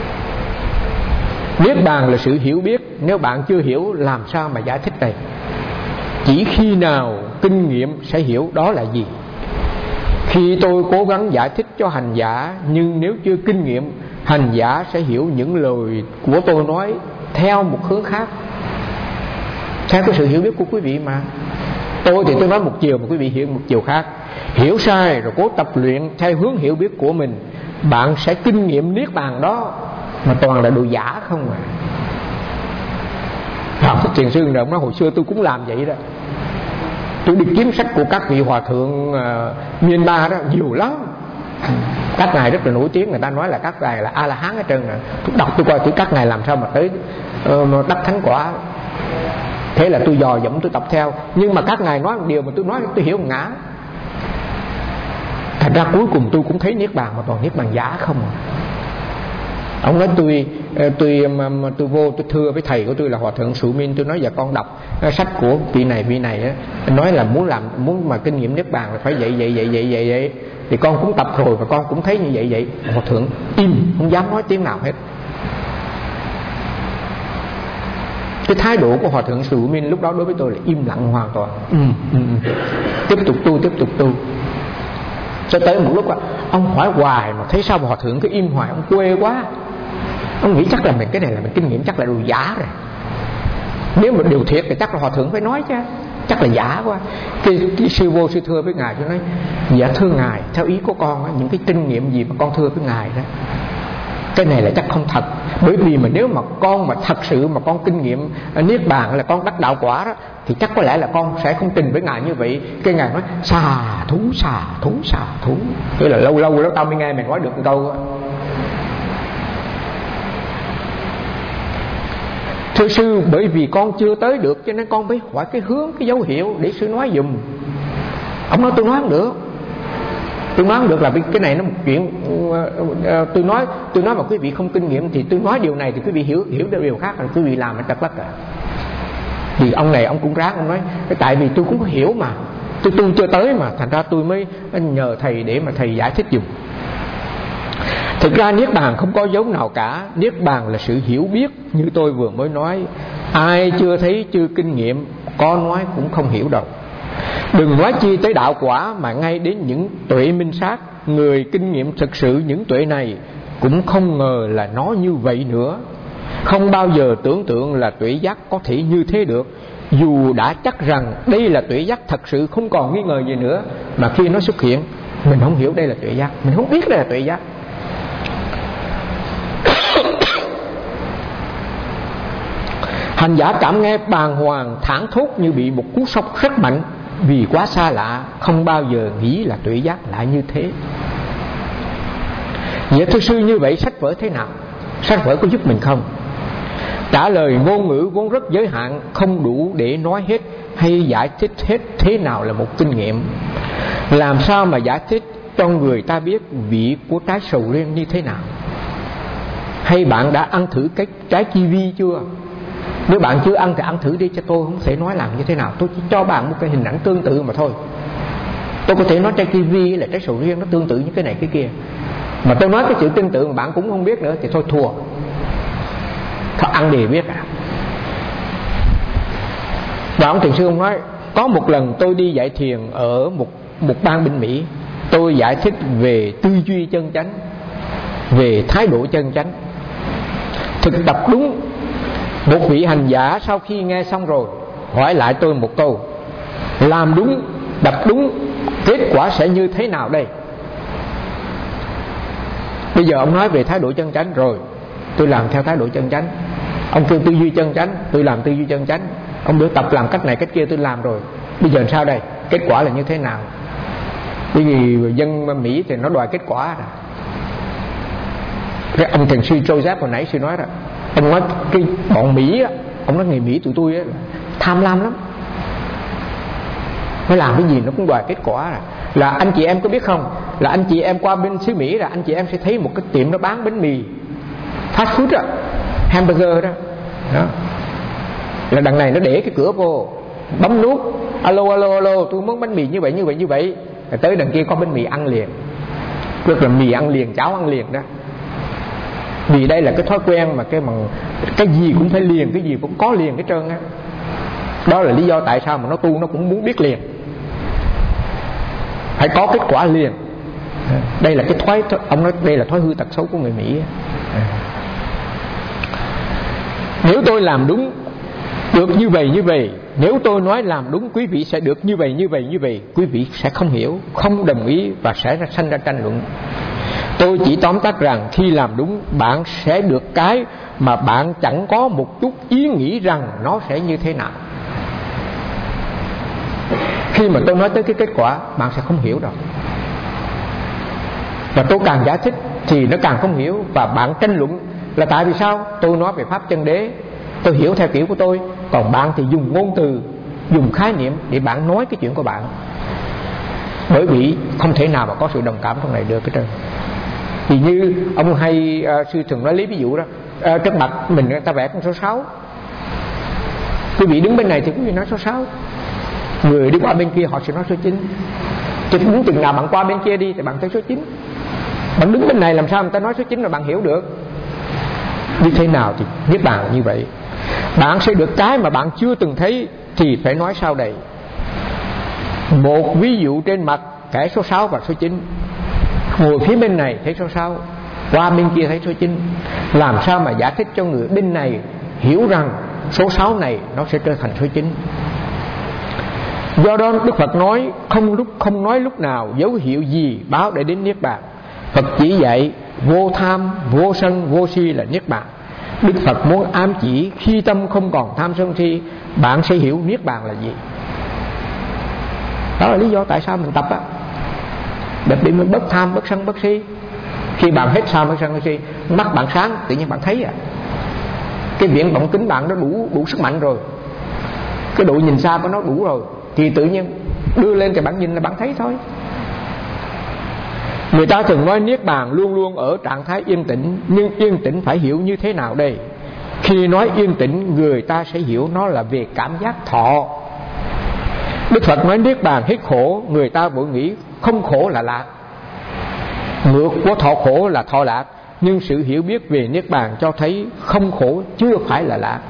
Niết bàn là sự hiểu biết, nếu bạn chưa hiểu làm sao mà giải thích đây? Chỉ khi nào kinh nghiệm sẽ hiểu đó là gì. Khi tôi cố gắng giải thích cho hành giả, nhưng nếu chưa kinh nghiệm, hành giả sẽ hiểu những lời của tôi nói theo một hướng khác, theo cái sự hiểu biết của quý vị mà. Tôi thì tôi nói một chiều mà quý vị hiểu một chiều khác. Hiểu sai rồi cố tập luyện theo hướng hiểu biết của mình, bạn sẽ kinh nghiệm niết bàn đó mà toàn là đồ giả không à. Học thiền sư rồi ông nói hồi xưa tôi cũng làm vậy đó. Tôi đi kiếm sách của các vị hòa thượng uh, Myanmar đó nhiều lắm. Các ngài rất là nổi tiếng, người ta nói là các ngài là A La Hán hết trơn nè. Tôi đọc tôi coi thử các ngài làm sao mà tới uh, đắc thánh quả. Thế là tôi dò dẫm tôi tập theo. Nhưng mà các ngài nói một điều mà tôi nói tôi hiểu một ngã. Thành ra cuối cùng tôi cũng thấy niết bàn mà toàn niết bàn giả không à. Ông nói tôi tôi tôi vô tôi thưa với thầy của tôi là hòa thượng Sụ Minh, tôi nói giờ con đọc sách của vị này vị này á, nói là muốn làm muốn mà kinh nghiệm niết bàn là phải vậy vậy vậy vậy vậy vậy. Thì con cũng tập rồi và con cũng thấy như vậy vậy. Hòa thượng im không dám nói tiếng nào hết. Cái thái độ của hòa thượng Sụ Minh lúc đó đối với tôi là im lặng hoàn toàn. Ừ, ừ, ừ. Tiếp tục tu tiếp tục tu. Cho tới một lúc đó, ông hỏi hoài mà thấy sao mà hòa thượng cứ im hoài, ông quê quá. Ông nghĩ chắc là mình cái này là mình kinh nghiệm chắc là đồ giả rồi. Nếu mà điều thiệt thì chắc là hòa thượng phải nói chứ, chắc là giả quá. Cái, cái sư vô sư thưa với ngài, tôi nói dạ thưa ngài, theo ý của con á, những cái kinh nghiệm gì mà con thưa với ngài đó, cái này là chắc không thật. Bởi vì mà nếu mà con mà thật sự mà con kinh nghiệm niết bàn là con đắc đạo quả đó, thì chắc có lẽ là con sẽ không trình với ngài như vậy. Cái ngài nói xà thú xà thú xà thú, thế là lâu lâu đó tao mới nghe mày nói được một câu đó. Thưa sư, bởi vì con chưa tới được cho nên con phải hỏi cái hướng, cái dấu hiệu để sư nói dùm. Ông nói tôi nói không được. Tôi nói không được là cái này nó một chuyện. Tôi nói tôi nói mà quý vị không kinh nghiệm thì tôi nói điều này thì quý vị hiểu hiểu điều khác là quý vị làm ở trật lất rồi. Thì ông này ông cũng ráng, ông nói tại vì tôi cũng có hiểu mà, tôi tu chưa tới mà, thành ra tôi mới nhờ thầy để mà thầy giải thích dùm. Thực ra niết bàn không có dấu nào cả. Niết bàn là sự hiểu biết, như tôi vừa mới nói. Ai chưa thấy, chưa kinh nghiệm, có nói cũng không hiểu đâu. Đừng nói chi tới đạo quả, mà ngay đến những tuệ minh sát, người kinh nghiệm thực sự những tuệ này cũng không ngờ là nó như vậy nữa. Không bao giờ tưởng tượng là tuệ giác có thể như thế được, dù đã chắc rằng đây là tuệ giác thật sự, không còn nghi ngờ gì nữa. Mà khi nó xuất hiện, mình không hiểu đây là tuệ giác, mình không biết đây là tuệ giác. Hành giả cảm nghe bàng hoàng thảng thốt như bị một cú sốc rất mạnh, vì quá xa lạ, không bao giờ nghĩ là tuệ giác lại như thế. Vậy thưa sư, như vậy sách vở thế nào? Sách vở có giúp mình không? Trả lời ngôn ngữ vốn rất giới hạn, không đủ để nói hết hay giải thích hết thế nào là một kinh nghiệm. Làm sao mà giải thích cho người ta biết vị của trái sầu riêng như thế nào? Hay bạn đã ăn thử cái trái kiwi chưa? Nếu bạn chưa ăn thì ăn thử đi, cho tôi không thể nói làm như thế nào. Tôi chỉ cho bạn một cái hình ảnh tương tự mà thôi. Tôi có thể nói trái kiwi là trái sầu riêng, nó tương tự như cái này cái kia, mà tôi nói cái chữ tương tự mà bạn cũng không biết nữa thì thôi thua. Thôi ăn thì biết à. Và ông thiền sư ông nói, có một lần tôi đi dạy thiền ở một, một bang bên Mỹ. Tôi giải thích về tư duy chân chánh, về thái độ chân chánh. Thực tập đúng. Một vị hành giả sau khi nghe xong rồi hỏi lại tôi một câu: làm đúng, đập đúng, kết quả sẽ như thế nào đây? Bây giờ ông nói về thái độ chân chánh rồi, tôi làm theo thái độ chân chánh. Ông kêu tư duy chân chánh, tôi làm tư duy chân chánh. Ông biểu tập làm cách này cách kia, tôi làm rồi. Bây giờ sao đây? Kết quả là như thế nào? Bởi vì dân Mỹ thì nó đòi kết quả rồi. Cái ông thiền sư Joseph hồi nãy sư nói rồi, ông nói cái bọn Mỹ á, ông nói người Mỹ tụi tôi á, tham lam lắm, phải làm cái gì nó cũng đòi kết quả. Rồi là anh chị em có biết không, là anh chị em qua bên xứ Mỹ là anh chị em sẽ thấy một cái tiệm nó bán bánh mì fast food đó, hamburger đó, đó. Là đằng này nó để cái cửa vô, bấm nút, alo alo alo, tôi muốn bánh mì như vậy như vậy như vậy. Rồi tới đằng kia có bánh mì ăn liền, tức là mì ăn liền, cháo ăn liền đó. Vì đây là cái thói quen mà cái bằng cái gì cũng phải liền, cái gì cũng có liền hết trơn á. Đó là lý do tại sao mà nó tu nó cũng muốn biết liền, phải có kết quả liền. Đây là cái thói, ông nói đây là thói hư tật xấu của người Mỹ. Nếu tôi làm đúng được như vậy như vậy, nếu tôi nói làm đúng quý vị sẽ được như vậy như vậy như vậy, quý vị sẽ không hiểu, không đồng ý và sẽ sanh ra tranh luận. Tôi chỉ tóm tắt rằng khi làm đúng, bạn sẽ được cái mà bạn chẳng có một chút ý nghĩ rằng nó sẽ như thế nào. Khi mà tôi nói tới cái kết quả, bạn sẽ không hiểu đâu. Và tôi càng giải thích thì nó càng không hiểu, và bạn tranh luận là tại vì sao? Tôi nói về pháp chân đế, tôi hiểu theo kiểu của tôi, còn bạn thì dùng ngôn từ, dùng khái niệm để bạn nói cái chuyện của bạn. Bởi vì không thể nào mà có sự đồng cảm trong này được hết trơn. Thì như ông hay uh, sư thường nói lấy ví dụ đó, uh, trước mặt mình người ta vẽ con số sáu, quý vị đứng bên này thì quý vị nói số sáu, người đi qua bên kia họ sẽ nói số chín. Chứ đúng chừng nào bạn qua bên kia đi thì bạn thấy số chín. Bạn đứng bên này làm sao người ta nói số chín là bạn hiểu được? Như thế nào thì niết bàn là như vậy. Bạn sẽ được cái mà bạn chưa từng thấy thì phải nói sau đây. Một ví dụ trên mặt kẻ số sáu và số chín, ngồi phía bên này thấy số sáu, qua bên kia thấy số chín. Làm sao mà giải thích cho người bên này hiểu rằng số sáu này nó sẽ trở thành số chín? Do đó Đức Phật nói không lúc không nói lúc nào dấu hiệu gì báo để đến niết bàn. Phật chỉ dạy vô tham, vô sân, vô si là niết bàn. Đức Phật muốn ám chỉ khi tâm không còn tham sân si, bạn sẽ hiểu niết bàn là gì. Đó là lý do tại sao mình tập á, để mình bớt tham, bớt sân, bớt si. Khi bạn hết tham, bớt sân, bớt si, mắt bạn sáng, tự nhiên bạn thấy à, cái viễn vọng kính bạn nó đủ đủ sức mạnh rồi, cái độ nhìn xa của nó đủ rồi, thì tự nhiên đưa lên thì bạn nhìn là bạn thấy thôi. Người ta thường nói niết bàn luôn luôn ở trạng thái yên tĩnh, nhưng yên tĩnh phải hiểu như thế nào đây? Khi nói yên tĩnh, người ta sẽ hiểu nó là về cảm giác thọ. Đức Phật nói niết bàn hết khổ, người ta vội nghĩ không khổ là lạc, ngược của thọ khổ là thọ lạc. Nhưng sự hiểu biết về niết bàn cho thấy không khổ chưa phải là lạc.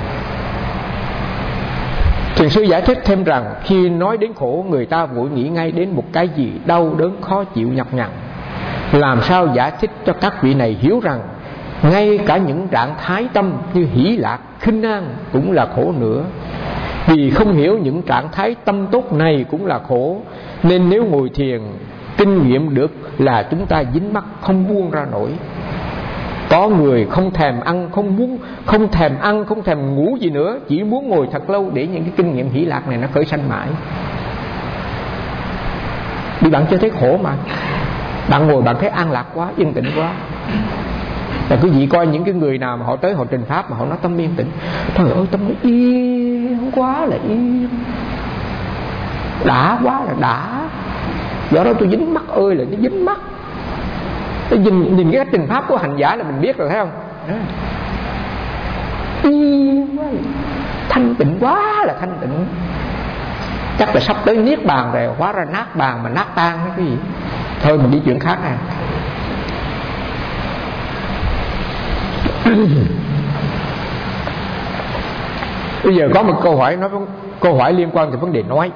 Thiền sư giải thích thêm rằng khi nói đến khổ, người ta vội nghĩ ngay đến một cái gì đau đớn khó chịu nhọc nhằn. Làm sao giải thích cho các vị này hiểu rằng ngay cả những trạng thái tâm như hỷ lạc, khinh an cũng là khổ nữa. Vì không hiểu những trạng thái tâm tốt này cũng là khổ, nên nếu ngồi thiền kinh nghiệm được là chúng ta dính mắc không buông ra nổi. Có người không thèm ăn, không muốn, không thèm ăn, không thèm ngủ gì nữa, chỉ muốn ngồi thật lâu để những cái kinh nghiệm hỷ lạc này nó khởi sanh mãi. Vì bạn chưa thấy khổ mà, bạn ngồi bạn thấy an lạc quá, yên tĩnh quá. Và quý vị coi những cái người nào mà họ tới họ trình pháp mà họ nói tâm yên tĩnh, trời ơi tâm nó yên quá là yên, đã quá là đã. Do đó tôi dính mắc ơi là nó dính mắc. Nhìn, nhìn cái cách trình pháp của hành giả là mình biết rồi, thấy không? Yên quá, thanh tịnh quá là thanh tịnh. Chắc là sắp tới niết bàn rồi, hóa ra nát bàn mà nát tan đó cái gì. Thôi mình đi chuyện khác nè. Bây giờ có một câu hỏi, nói câu hỏi liên quan tới vấn đề nói.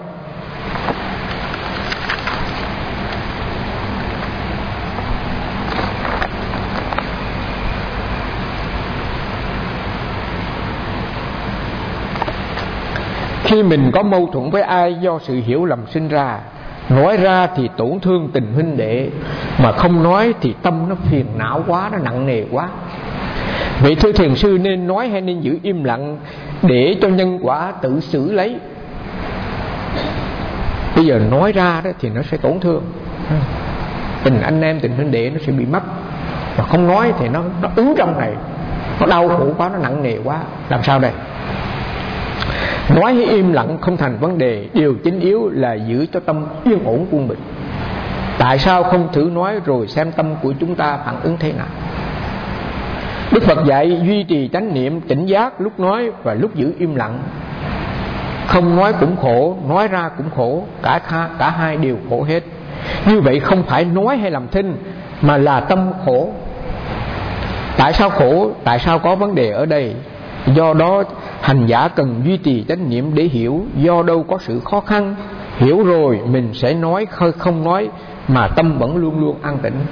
Khi mình có mâu thuẫn với ai do sự hiểu lầm sinh ra, nói ra thì tổn thương tình huynh đệ, mà không nói thì tâm nó phiền não quá, nó nặng nề quá. Vậy thưa thiền sư, nên nói hay nên giữ im lặng để cho nhân quả tự xử lấy? Bây giờ nói ra đó thì nó sẽ tổn thương tình anh em, tình huynh đệ nó sẽ bị mất. Mà không nói thì nó, nó ứ trong này, nó đau khổ quá, nó nặng nề quá. Làm sao đây? Nói hay im lặng không thành vấn đề, điều chính yếu là giữ cho tâm yên ổn quân bình. Tại sao không thử nói rồi xem tâm của chúng ta phản ứng thế nào? Đức Phật dạy duy trì chánh niệm tỉnh giác lúc nói và lúc giữ im lặng. Không nói cũng khổ, nói ra cũng khổ, cả, cả hai đều khổ hết. Như vậy không phải nói hay làm thinh, mà là tâm khổ. Tại sao khổ? Tại sao có vấn đề ở đây? Do đó hành giả cần duy trì chánh niệm để hiểu do đâu có sự khó khăn. Hiểu rồi mình sẽ nói, không nói mà tâm vẫn luôn luôn an tĩnh.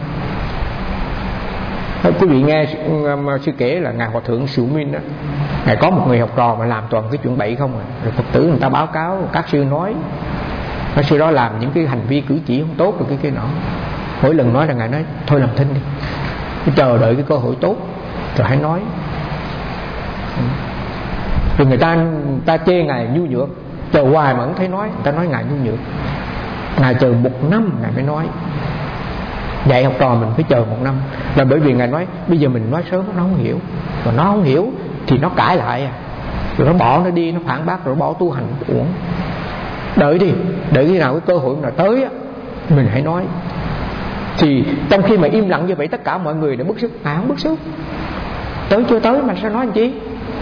Quý vị nghe sư kể là ngài Hòa thượng Sụ Minh đó, ngài có một người học trò mà làm toàn cái chuyện bậy không à. Rồi Phật tử người ta báo cáo, các sư nói các sư đó làm những cái hành vi cử chỉ không tốt, rồi cái cái nọ. Mỗi lần nói là ngài nói thôi làm thinh đi, chờ đợi cái cơ hội tốt rồi hãy nói. Rồi người ta người ta chê ngài nhu nhược, chờ hoài mà không thấy nói, người ta nói ngài nhu nhược. Ngài chờ một năm ngài mới nói. Dạy học trò mình phải chờ một năm, là bởi vì ngài nói bây giờ mình nói sớm nó không hiểu, và nó không hiểu thì nó cãi lại à, rồi nó bỏ nó đi, nó phản bác, rồi nó bỏ tu hành uổng. Đợi đi, đợi khi nào cái cơ hội nào tới á, mình hãy nói. Thì trong khi mà im lặng như vậy, tất cả mọi người đã bức xúc. À không bức xúc, tới chưa tới mà sao nói làm chi?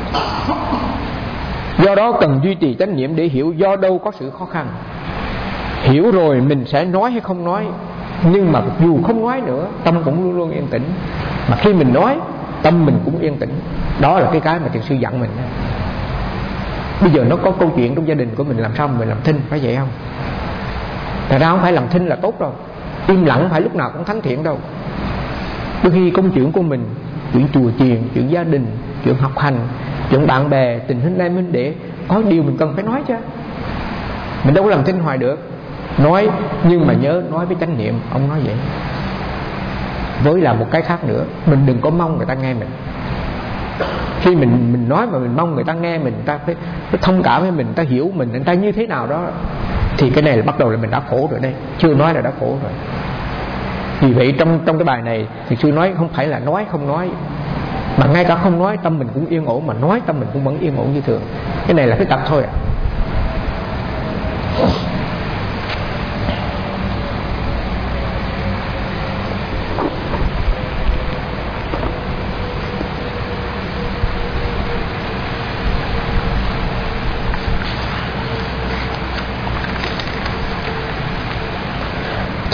Do đó cần duy trì chánh niệm để hiểu do đâu có sự khó khăn. Hiểu rồi mình sẽ nói hay không nói. Nhưng mà dù không nói nữa, tâm cũng luôn luôn yên tĩnh. Mà khi mình nói, tâm mình cũng yên tĩnh. Đó là cái cái mà thiền sư dặn mình. Bây giờ nó có câu chuyện trong gia đình của mình, làm sao mình làm thinh, phải vậy không? Thật ra không phải làm thinh là tốt đâu. Im lặng không phải lúc nào cũng thánh thiện đâu. Đôi khi công chuyện của mình, chuyện chùa chiền, chuyện gia đình, chuyện học hành, chuyện bạn bè, tình huynh em huynh đệ, có điều mình cần phải nói chứ. Mình đâu có làm thinh hoài được. Nói, nhưng mà nhớ nói với chánh niệm. Ông nói vậy. Với là một cái khác nữa, mình đừng có mong người ta nghe mình. Khi mình mình nói mà mình mong người ta nghe mình, ta phải, phải thông cảm với mình, ta hiểu mình, người ta như thế nào đó, thì cái này là bắt đầu là mình đã khổ rồi đây. Chưa nói là đã khổ rồi. Vì vậy trong trong cái bài này thì sư nói không phải là nói không nói, mà ngay cả không nói tâm mình cũng yên ổn, mà nói tâm mình cũng vẫn yên ổn như thường. Cái này là cái tập thôi ạ. À.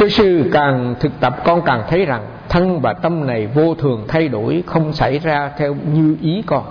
Thưa sư, càng thực tập con càng thấy rằng thân và tâm này vô thường thay đổi, không xảy ra theo như ý con.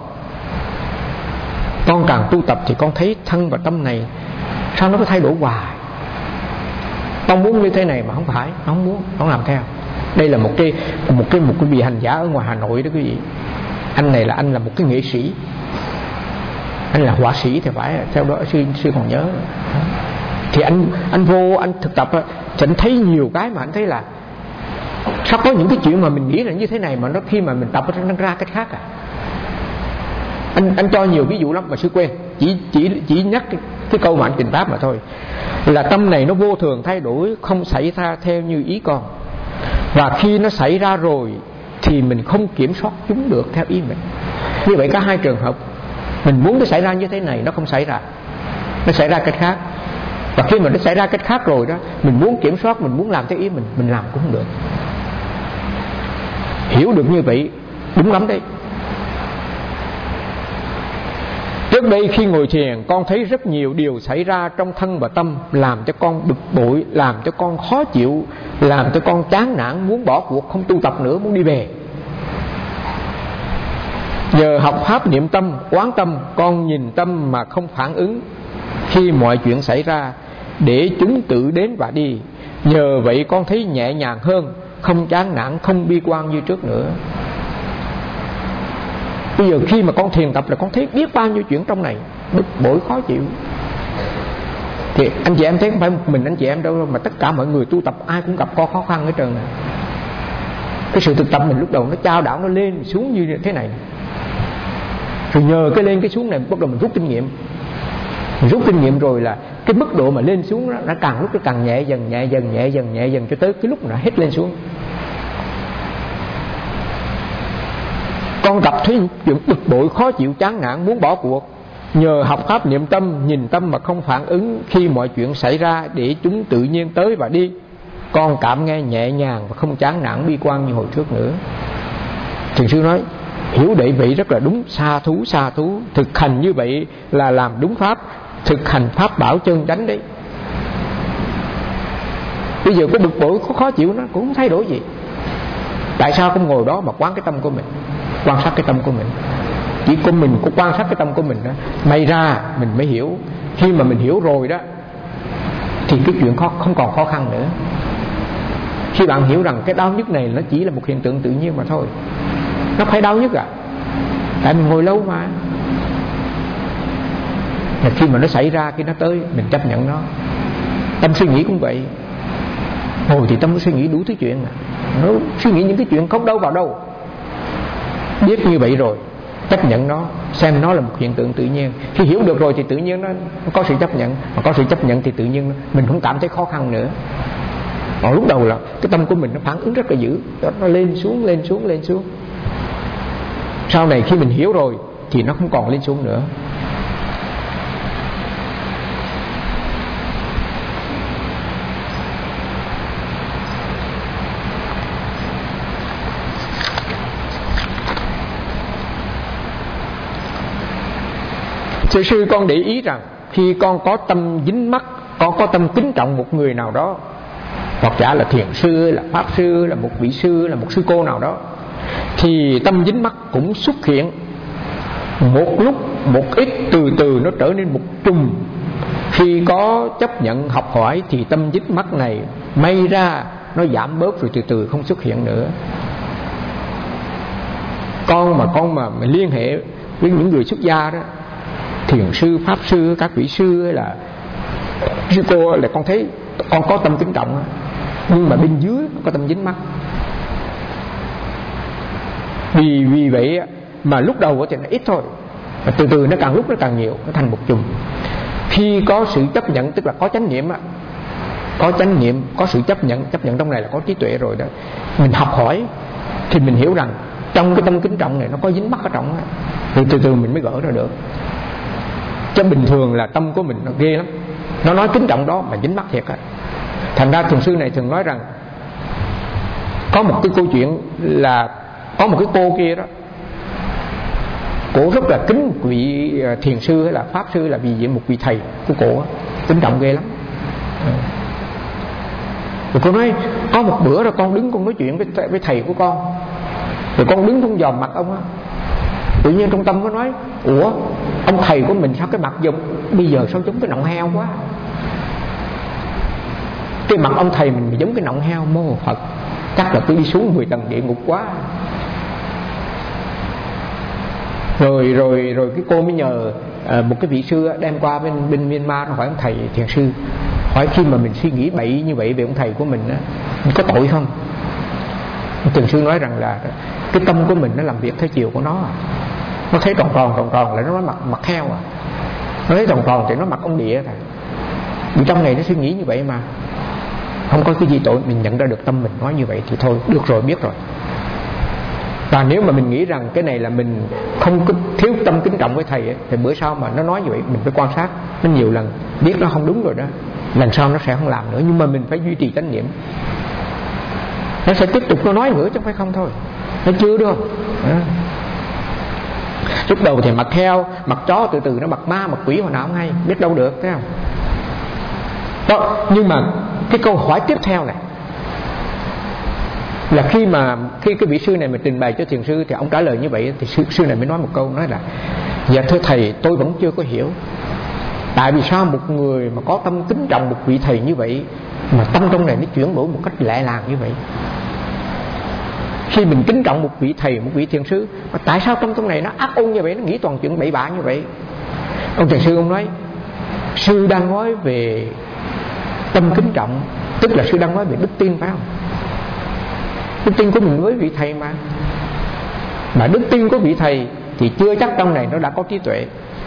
Con càng tu tập thì con thấy thân và tâm này sao nó có thay đổi hoài. Con muốn như thế này mà không phải, không muốn, không làm theo. Đây là một cái một cái một cái vị hành giả ở ngoài Hà Nội đó quý vị. Anh này là anh là một cái nghệ sĩ, anh là họa sĩ thì phải, theo đó sư sư còn nhớ. Thì anh anh vô anh thực tập thì anh thấy nhiều cái mà anh thấy là sao có những cái chuyện mà mình nghĩ là như thế này mà nó khi mà mình tập nó ra cách khác à. Anh anh cho nhiều ví dụ lắm mà sư quên, chỉ chỉ chỉ nhắc cái, cái câu mà anh trình pháp mà thôi. Là tâm này nó vô thường thay đổi, không xảy ra theo như ý con. Và khi nó xảy ra rồi thì mình không kiểm soát chúng được theo ý mình. Như vậy có hai trường hợp. Mình muốn nó xảy ra như thế này nó không xảy ra, nó xảy ra cách khác. Và khi mà nó xảy ra cách khác rồi đó, mình muốn kiểm soát, mình muốn làm theo ý mình, mình làm cũng không được. Hiểu được như vậy đúng lắm đấy. Trước đây khi ngồi thiền, con thấy rất nhiều điều xảy ra trong thân và tâm, làm cho con bực bội, làm cho con khó chịu, làm cho con chán nản, muốn bỏ cuộc, không tu tập nữa, muốn đi về. Nhờ học pháp niệm tâm, quán tâm, con nhìn tâm mà không phản ứng khi mọi chuyện xảy ra, để chúng tự đến và đi. Nhờ vậy con thấy nhẹ nhàng hơn, không chán nản, không bi quan như trước nữa. Bây giờ khi mà con thiền tập là con thấy biết bao nhiêu chuyện trong này, bực bội khó chịu. Thì anh chị em thấy không phải một mình anh chị em đâu, mà tất cả mọi người tu tập ai cũng gặp có khó khăn hết trơn này. Cái sự thực tập mình lúc đầu nó chao đảo, nó lên xuống như thế này. Rồi nhờ cái lên cái xuống này bắt đầu mình rút kinh nghiệm. Mình rút kinh nghiệm rồi là cái mức độ mà lên xuống đó, nó càng lúc nó càng nhẹ dần, nhẹ dần, nhẹ dần, nhẹ dần cho tới cái lúc nó hết lên xuống. Con gặp thấy chuyện bực bội, khó chịu, chán nản, muốn bỏ cuộc. Nhờ học pháp niệm tâm, nhìn tâm mà không phản ứng khi mọi chuyện xảy ra, để chúng tự nhiên tới và đi. Con cảm nghe nhẹ nhàng và không chán nản bi quan như hồi trước nữa. Thiền sư nói hiểu đệ vậy rất là đúng, xa thú xa thú. Thực hành như vậy là làm đúng pháp, thực hành pháp bảo chân chánh đấy. Bây giờ có bực bội, có khó chịu nó cũng không thay đổi gì. Tại sao không ngồi đó mà quán cái tâm của mình, quan sát cái tâm của mình? Chỉ có mình có quan sát cái tâm của mình đó, may ra mình mới hiểu. Khi mà mình hiểu rồi đó thì cái chuyện khó, không còn khó khăn nữa. Khi bạn hiểu rằng cái đau nhức này nó chỉ là một hiện tượng tự nhiên mà thôi, nó phải đau nhức à, tại mình ngồi lâu mà. Và khi mà nó xảy ra, khi nó tới mình chấp nhận nó. Tâm suy nghĩ cũng vậy. Ngồi thì tâm suy nghĩ đủ thứ chuyện à. Nó suy nghĩ những cái chuyện không đâu vào đâu. Biết như vậy rồi, chấp nhận nó, xem nó là một hiện tượng tự nhiên. Khi hiểu được rồi thì tự nhiên nó, nó có sự chấp nhận. Mà có sự chấp nhận thì tự nhiên mình không cảm thấy khó khăn nữa. Còn lúc đầu là cái tâm của mình nó phản ứng rất là dữ, nó lên xuống, lên xuống, lên xuống. Sau này khi mình hiểu rồi thì nó không còn lên xuống nữa. Sư sư con để ý rằng khi con có tâm dính mắc, con có tâm kính trọng một người nào đó, hoặc giả là thiền sư, là pháp sư, là một vị sư, là một sư cô nào đó, thì tâm dính mắc cũng xuất hiện. Một lúc, một ít, từ từ nó trở nên một trùng. Khi có chấp nhận học hỏi thì tâm dính mắc này may ra nó giảm bớt, rồi từ từ không xuất hiện nữa. Con mà con mà, mà liên hệ với những người xuất gia đó, thiền sư, pháp sư, các vị sư hay là sư cô, là con thấy con có tâm kính trọng, nhưng mà bên dưới có tâm dính mắc. Vì vì vậy mà lúc đầu thì nó ít thôi, và từ từ nó càng lúc nó càng nhiều, nó thành một chùm. Khi có sự chấp nhận, tức là có chánh niệm, có chánh niệm, có sự chấp nhận, chấp nhận trong này là có trí tuệ rồi đó. Mình học hỏi thì mình hiểu rằng trong cái tâm kính trọng này nó có dính mắc ở trong đó, thì từ từ mình mới gỡ ra được. Chứ bình thường là tâm của mình nó ghê lắm, nó nói kính trọng đó mà dính mắc thiệt á. Thành ra thiền sư này thường nói rằng có một cái câu chuyện là có một cái cô kia đó, cổ rất là kính một vị thiền sư hay là pháp sư, là vì một vị thầy của cổ kính trọng ghê lắm. Rồi cô nói có một bữa rồi con đứng con nói chuyện với, với thầy của con, rồi con đứng con dòm mặt ông á. Tự nhiên trong tâm nó nói ủa ông thầy của mình sao cái mặt giống bây giờ sao giống cái nọng heo quá. Cái mặt ông thầy mình giống cái nọng heo. Mô Phật, chắc là tôi đi xuống mười tầng địa ngục quá. Rồi rồi rồi cái cô mới nhờ à, một cái vị sư đem qua bên bên Myanmar hỏi ông thầy thiền sư, hỏi khi mà mình suy nghĩ bậy như vậy về ông thầy của mình á, mình có tội không? Thiền sư nói rằng là cái tâm của mình nó làm việc theo chiều của nó. Nó thấy tròn tròn tròn tròn lại nó nói mặt mặt heo à, nó thấy tròn tròn thì nó mặt ông địa thôi. Vì trong này nó suy nghĩ như vậy mà không có cái gì tội. Mình nhận ra được tâm mình nói như vậy thì thôi, được rồi, biết rồi. Và nếu mà mình nghĩ rằng cái này là mình không có thiếu tâm kính trọng với thầy ấy, thì bữa sau mà nó nói như vậy mình phải quan sát nó nhiều lần, biết nó không đúng rồi đó, lần sau nó sẽ không làm nữa. Nhưng mà mình phải duy trì chánh niệm. Nó sẽ tiếp tục nó nói nữa chứ không phải không thôi. Nó chưa được à. Lúc đầu thì mặt heo, mặt chó, từ từ nó mặt ma, mặt quỷ hồi nào không hay, biết đâu được, thấy không? Đó, nhưng mà cái câu hỏi tiếp theo này là khi mà khi cái vị sư này mà trình bày cho thiền sư thì ông trả lời như vậy, thì sư, sư này mới nói một câu, nói là dạ thưa thầy, tôi vẫn chưa có hiểu tại vì sao một người mà có tâm kính trọng một vị thầy như vậy mà tâm trong này nó chuyển đổi một cách lẹ làng như vậy. Khi mình kính trọng một vị thầy, một vị thiền sư, mà tại sao tâm trong này nó ác ôn như vậy, nó nghĩ toàn chuyện bậy bạ như vậy? Ông thiền sư ông nói sư đang nói về tâm kính trọng, tức là sư đang nói về đức tin, phải không? Đức tin của mình với vị thầy mà Mà đức tin của vị thầy thì chưa chắc trong này nó đã có trí tuệ.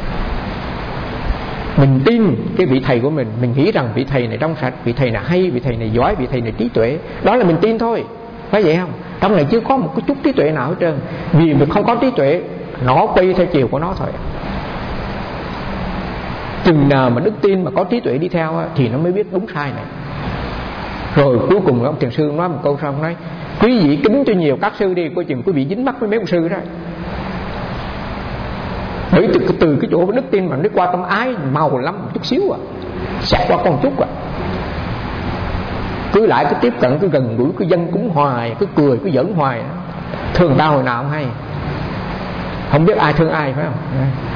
Mình tin cái vị thầy của mình, mình nghĩ rằng vị thầy này trong sạch, vị thầy này hay, vị thầy này giỏi, vị thầy này trí tuệ, đó là mình tin thôi, phải vậy không? Trong này chưa có một cái chút trí tuệ nào hết trơn. Vì mình không có trí tuệ, nó quay theo chiều của nó thôi. Chừng nào mà đức tin mà có trí tuệ đi theo thì nó mới biết đúng sai này. Rồi cuối cùng ông thiền sư nói một câu sau, nói quý vị kính cho nhiều các sư đi, coi chừng quý vị dính mắc với mấy ông sư đó. Bởi từ, từ cái chỗ đức tin mà nó qua tâm ái màu lắm, một chút xíu à, xẹt qua con chút à, cứ lại cứ tiếp cận, cứ gần gũi, cứ dân cúng hoài, cứ cười, cứ giỡn hoài, thương tao hồi nào không hay, không biết ai thương ai, phải không?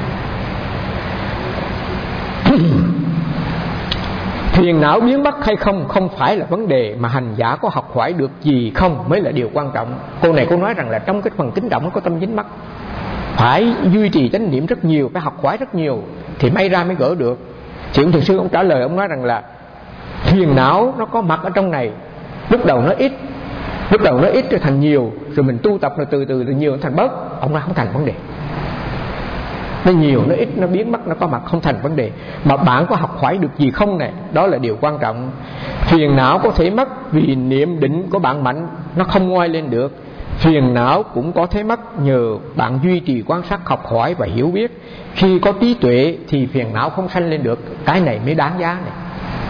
Phiền não biến mất hay không không phải là vấn đề, mà hành giả có học hỏi được gì không mới là điều quan trọng. Cô này cô nói rằng là trong cái phần kính trọng nó có tâm dính mắc, phải duy trì chánh niệm rất nhiều, phải học hỏi rất nhiều thì may ra mới gỡ được. Thì ông thiền sư ông trả lời, ông nói rằng là phiền não nó có mặt ở trong này, lúc đầu nó ít, lúc đầu nó ít rồi thành nhiều, rồi mình tu tập rồi từ từ từ nhiều nó thành bớt. Ông nói không thành vấn đề, nó nhiều, nó ít, nó biến mất, nó có mặt không thành vấn đề. Mà bạn có học hỏi được gì không này, đó là điều quan trọng. Phiền não có thể mất vì niệm định của bạn mạnh, nó không ngoi lên được. Phiền não cũng có thể mất nhờ bạn duy trì quan sát, học hỏi và hiểu biết. Khi có trí tuệ thì phiền não không sanh lên được. Cái này mới đáng giá này.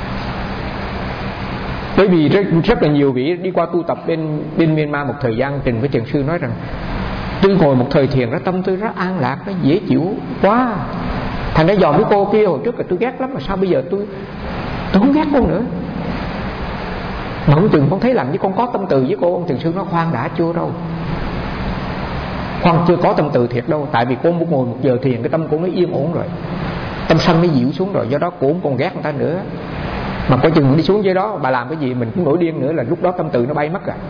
Bởi vì rất, rất là nhiều vị đi qua tu tập bên, bên Myanmar một thời gian, trình với thiền sư nói rằng tôi ngồi một thời thiền đó tâm tôi rất an lạc, nó dễ chịu quá. Thành ra dòm với cô kia hồi trước là tôi ghét lắm, mà sao bây giờ tôi tôi không ghét cô nữa. Mà không chừng con thấy làm như con có tâm từ với cô. Ông thiền sư nói khoan đã, chưa đâu, khoan chưa có tâm từ thiệt đâu. Tại vì cô muốn ngồi một giờ thiền, cái tâm cô nó yên ổn rồi, tâm sân nó dịu xuống rồi, do đó cô cũng còn ghét người ta nữa. Mà có chừng đi xuống dưới đó bà làm cái gì mình cũng nổi điên nữa, là lúc đó tâm từ nó bay mất rồi.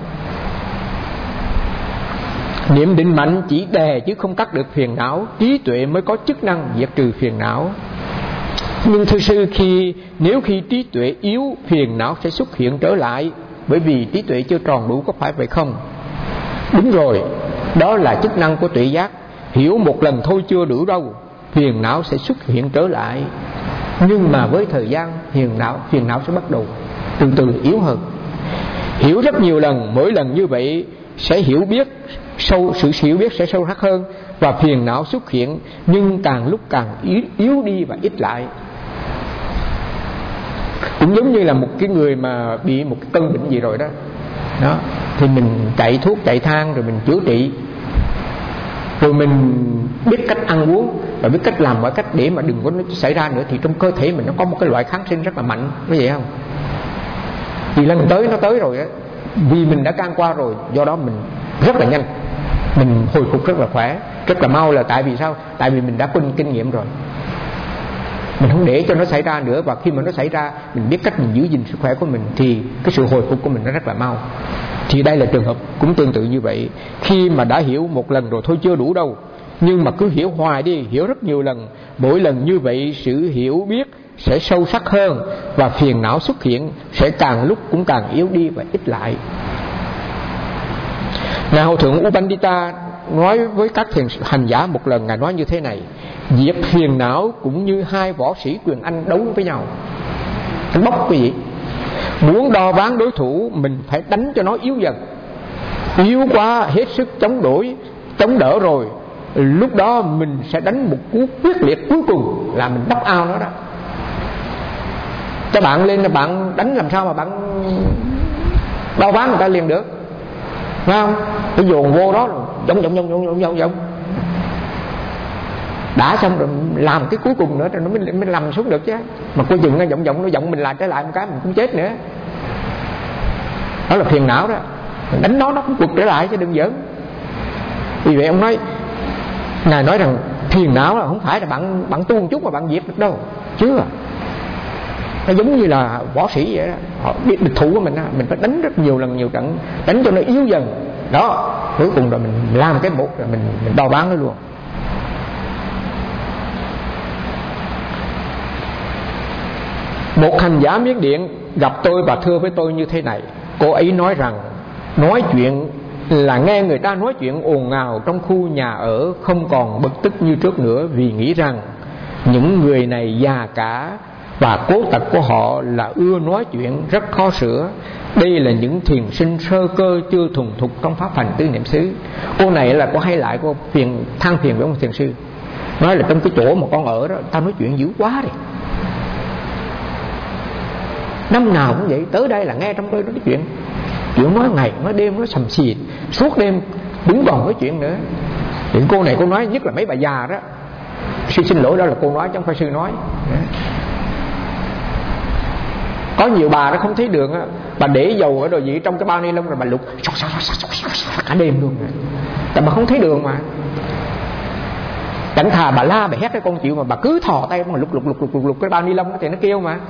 Niệm định mạnh chỉ đè chứ không cắt được phiền não, trí tuệ mới có chức năng diệt trừ phiền não. Nhưng thưa sư, khi nếu khi trí tuệ yếu, phiền não sẽ xuất hiện trở lại, bởi vì trí tuệ chưa tròn đủ, có phải vậy không? Đúng rồi, đó là chức năng của tuệ giác. Hiểu một lần thôi chưa đủ đâu, phiền não sẽ xuất hiện trở lại. Nhưng mà với thời gian phiền não, phiền não sẽ bắt đầu từ từ yếu hơn. Hiểu rất nhiều lần, mỗi lần như vậy sẽ hiểu biết sâu, sự hiểu biết sẽ sâu sắc hơn, và phiền não xuất hiện nhưng càng lúc càng yếu, yếu đi và ít lại. Cũng giống như là một cái người mà bị một cái cơn bệnh gì rồi đó, đó thì mình chạy thuốc chạy thang rồi mình chữa trị, rồi mình biết cách ăn uống và biết cách làm mọi cách để mà đừng có nó xảy ra nữa, thì trong cơ thể mình nó có một cái loại kháng sinh rất là mạnh, có vậy không? Vì lần tới nó tới rồi á, vì mình đã can qua rồi, do đó mình rất là nhanh, mình hồi phục rất là khỏe, rất là mau. Là tại vì sao? Tại vì mình đã có kinh nghiệm rồi, mình không để cho nó xảy ra nữa. Và khi mà nó xảy ra, mình biết cách mình giữ gìn sức khỏe của mình, thì cái sự hồi phục của mình nó rất là mau. Thì đây là trường hợp cũng tương tự như vậy. Khi mà đã hiểu một lần rồi thôi chưa đủ đâu, nhưng mà cứ hiểu hoài đi, hiểu rất nhiều lần. Mỗi lần như vậy sự hiểu biết sẽ sâu sắc hơn, và phiền não xuất hiện sẽ càng lúc cũng càng yếu đi và ít lại. Ngài Hậu Thượng Upandita nói với các thiền hành giả một lần, Ngài nói như thế này: diệt phiền não cũng như hai võ sĩ quyền Anh đấu với nhau. Đánh bốc quý vị, muốn đo ván đối thủ, mình phải đánh cho nó yếu dần. Yếu quá, hết sức chống đối, chống đỡ rồi, lúc đó mình sẽ đánh một cú quyết liệt cuối cùng, là mình knock out nó đó. Cho bạn lên là bạn đánh làm sao mà bạn đo ván người ta liền được, phải không? Cái dồn vô đó rồi giống giống giống giống giống giống đã xong rồi làm cái cuối cùng nữa rồi nó mới, mới làm xuống được chứ. Mà cuối cùng nó vọng vọng nó vọng mình lại trở lại một cái mình cũng chết nữa. Đó là phiền não đó. Mình đánh nó nó cũng quật trở lại chứ đừng giỡn. Vì vậy ông nói, Ngài nói rằng phiền não là không phải là bạn bạn tu một chút mà bạn diệt được đâu, chưa. Nó giống như là võ sĩ vậy đó, họ biết địch thủ của mình đó, mình phải đánh rất nhiều lần nhiều trận, đánh cho nó yếu dần đó, cuối cùng rồi mình làm cái bộ rồi mình, mình đo bán nó luôn. Một hành giả Miến Điện gặp tôi và thưa với tôi như thế này. Cô ấy nói rằng nói chuyện là nghe người ta nói chuyện ồn ào trong khu nhà ở, không còn bực tức như trước nữa, vì nghĩ rằng những người này già cả và cố tật của họ là ưa nói chuyện, rất khó sửa. Đây là những thiền sinh sơ cơ chưa thuần thục trong pháp hành tứ niệm xứ. Cô này là có hay lại cô phiền than phiền với ông thiền sư, nói là trong cái chỗ mà con ở đó tao nói chuyện dữ quá đi, năm nào cũng vậy, tới đây là nghe trong tôi nói chuyện, chuyện nói ngày nói đêm, nói sầm xì suốt đêm, đúng còn nói chuyện nữa. Thì cô này cô nói nhất là mấy bà già đó. Sư xin lỗi, đó là cô nói chứ không phải sư nói. Có nhiều bà nó không thấy đường á, bà để dầu ở đồ gì trong cái bao ni lông rồi bà lục cả đêm luôn, tại bà không thấy đường mà. Chẳng thà bà la bà hét cái con chịu, mà bà cứ thò tay mà lục lục lục lục lục, lục cái bao ni lông thì nó kêu mà.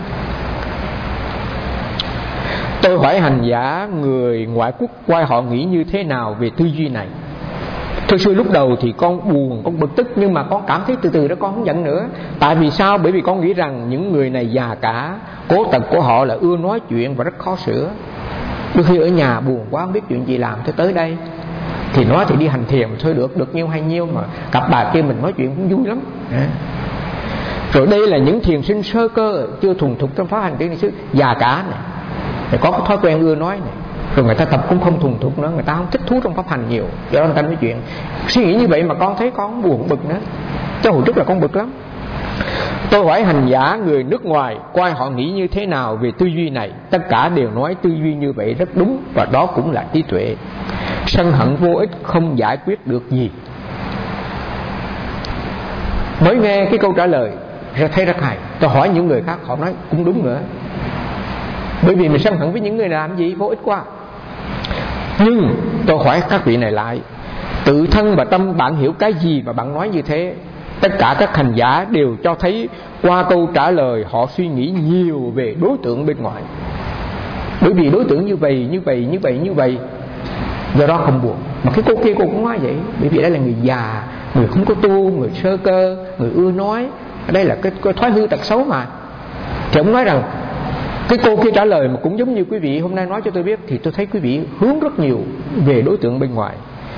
Tôi hỏi hành giả người ngoại quốc quay họ nghĩ như thế nào về tư duy này. Thưa sư, lúc đầu thì con buồn, con bực tức, nhưng mà con cảm thấy từ từ đó con không giận nữa. Tại vì sao? Bởi vì con nghĩ rằng những người này già cả, cố tật của họ là ưa nói chuyện và rất khó sửa. Đôi khi ở nhà buồn quá không biết chuyện gì làm, thôi tới đây thì nói thì đi hành thiền thôi, được được nhiêu hay nhiêu, mà cặp bà kia mình nói chuyện cũng vui lắm. Rồi đây là những thiền sinh sơ cơ chưa thuần thục trong pháp hành tứ niệm xứ, già cả này, để có cái thói quen ưa nói này, rồi người ta tập cũng không thuần thục nữa, người ta không thích thú trong pháp hành nhiều, do đó người ta nói chuyện. Suy nghĩ như vậy mà con thấy con buồn bực nữa, chứ hồi trước là con bực lắm. Tôi hỏi hành giả người nước ngoài coi họ nghĩ như thế nào về tư duy này. Tất cả đều nói tư duy như vậy rất đúng, và đó cũng là trí tuệ. Sân hận vô ích, không giải quyết được gì. Mới nghe cái câu trả lời ra thấy rất hay. Tôi hỏi những người khác, họ nói cũng đúng nữa. Bởi vì mình sân hận với những người làm gì vô ích quá. Nhưng tôi hỏi các vị này lại, tự thân và tâm bạn hiểu cái gì mà bạn nói như thế? Tất cả các hành giả đều cho thấy qua câu trả lời họ suy nghĩ nhiều về đối tượng bên ngoài. Bởi vì đối tượng như vậy, như vậy, như vậy, như vậy, do đó không buồn. Mà cái cô kia cô cũng nói vậy. Bởi vì đây là người già, người không có tu, người sơ cơ, người ưa nói. Đây là cái, cái thói hư tật xấu mà. Thì ông nói rằng cái cô kia trả lời mà cũng giống như quý vị hôm nay nói cho tôi biết, thì tôi thấy quý vị hướng rất nhiều về đối tượng bên ngoài.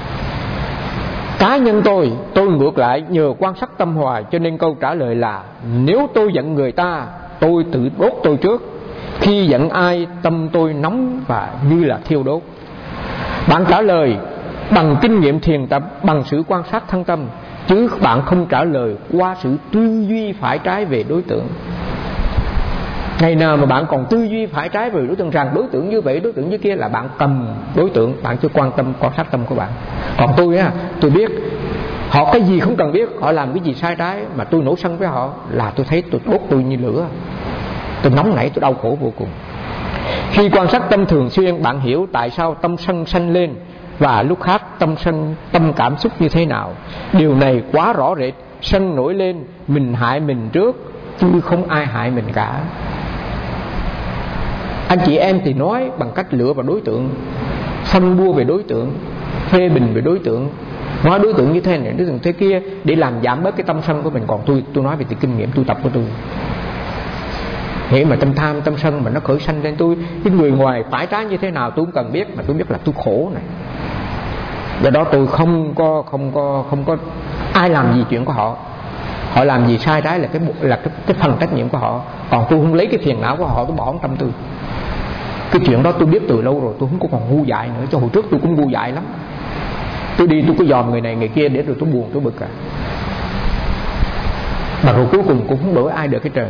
Cá nhân tôi, tôi ngược lại nhờ quan sát tâm hoài, cho nên câu trả lời là nếu tôi giận người ta, tôi tự đốt tôi trước. Khi giận ai, tâm tôi nóng và như là thiêu đốt. Bạn trả lời bằng kinh nghiệm thiền tập, bằng sự quan sát thân tâm, chứ bạn không trả lời qua sự tư duy phải trái về đối tượng. Ngày nào mà bạn còn tư duy phải trái về đối tượng, rằng đối tượng như vậy, đối tượng như kia, là bạn cầm đối tượng, bạn chưa quan tâm quan sát tâm của bạn. Còn tôi á, tôi biết họ cái gì không cần biết, họ làm cái gì sai trái mà tôi nổi sân với họ, là tôi thấy tôi đốt tôi như lửa, tôi nóng nảy, tôi đau khổ vô cùng. Khi quan sát tâm thường xuyên, bạn hiểu tại sao tâm sân sanh lên và lúc khác tâm sân tâm cảm xúc như thế nào. Điều này quá rõ rệt. Sân nổi lên, mình hại mình trước, chứ không ai hại mình cả. Anh chị em thì nói bằng cách lựa vào đối tượng, phân bua về đối tượng, phê bình về đối tượng, nói đối tượng như thế này, đối tượng thế kia, để làm giảm bớt cái tâm sân của mình. Còn tôi tôi nói về từ kinh nghiệm tu tập của tôi. Hễ mà tâm tham, tâm sân mà nó khởi sanh lên, tôi cái người ngoài phải trái như thế nào tôi cũng cần biết, mà tôi biết là tôi khổ này. Do đó tôi không có không có không có ai làm gì chuyện của họ. Họ làm gì sai trái là cái là cái, cái phần trách nhiệm của họ. Còn tôi không lấy cái phiền não của họ tôi bỏ trong tâm tôi. Cái chuyện đó tôi biết từ lâu rồi, tôi không có còn ngu dại nữa. Cho hồi trước tôi cũng ngu dại lắm. Tôi đi tôi cứ dòm người này người kia để rồi tôi buồn tôi bực à. Mà rồi cuối cùng cũng không đổi ai được cái trời.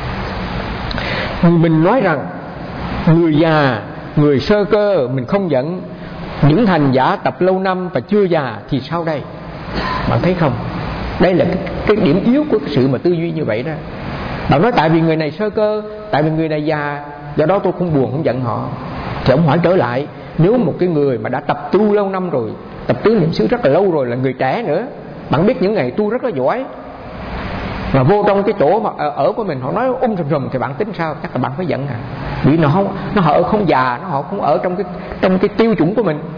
Mình nói rằng người già, người sơ cơ mình không giận. Những hành giả tập lâu năm và chưa già thì sao đây? Bạn thấy không? Đây là cái, cái điểm yếu của cái sự mà tư duy như vậy đó. Bạn nói tại vì người này sơ cơ, tại vì người này già, do đó tôi không buồn không giận họ. Thì ông hỏi trở lại, nếu một cái người mà đã tập tu lâu năm rồi, tập tứ niệm xứ rất là lâu rồi, là người trẻ nữa, bạn biết những ngày tu rất là giỏi, mà vô trong cái chỗ mà ở của mình họ nói um rùm rùm thì bạn tính sao? Chắc là bạn phải giận à. Vì nó không, nó họ không già, nó họ không ở trong cái trong cái tiêu chuẩn của mình.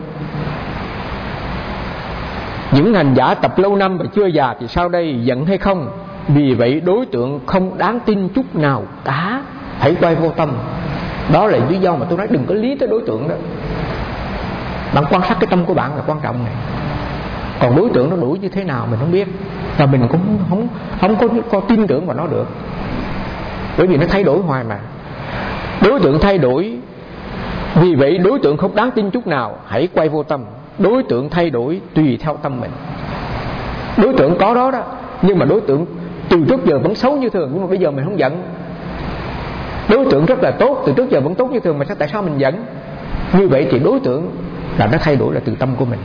Những hành giả tập lâu năm và chưa già thì sao đây? Giận hay không? Vì vậy đối tượng không đáng tin chút nào cả. Hãy quay vô tâm. Đó là lý do mà tôi nói đừng có lý tới đối tượng đó. Bạn quan sát cái tâm của bạn là quan trọng này. Còn đối tượng nó đuổi như thế nào mình không biết, và mình cũng không không có, có tin tưởng vào nó được, bởi vì nó thay đổi hoài mà. Đối tượng thay đổi, vì vậy đối tượng không đáng tin chút nào. Hãy quay vô tâm. Đối tượng thay đổi tùy theo tâm mình. Đối tượng có đó đó, nhưng mà đối tượng từ trước giờ vẫn xấu như thường, nhưng mà bây giờ mình không giận. Đối tượng rất là tốt, từ trước giờ vẫn tốt như thường, mà sao tại sao mình giận? Như vậy thì đối tượng là nó thay đổi là từ tâm của mình.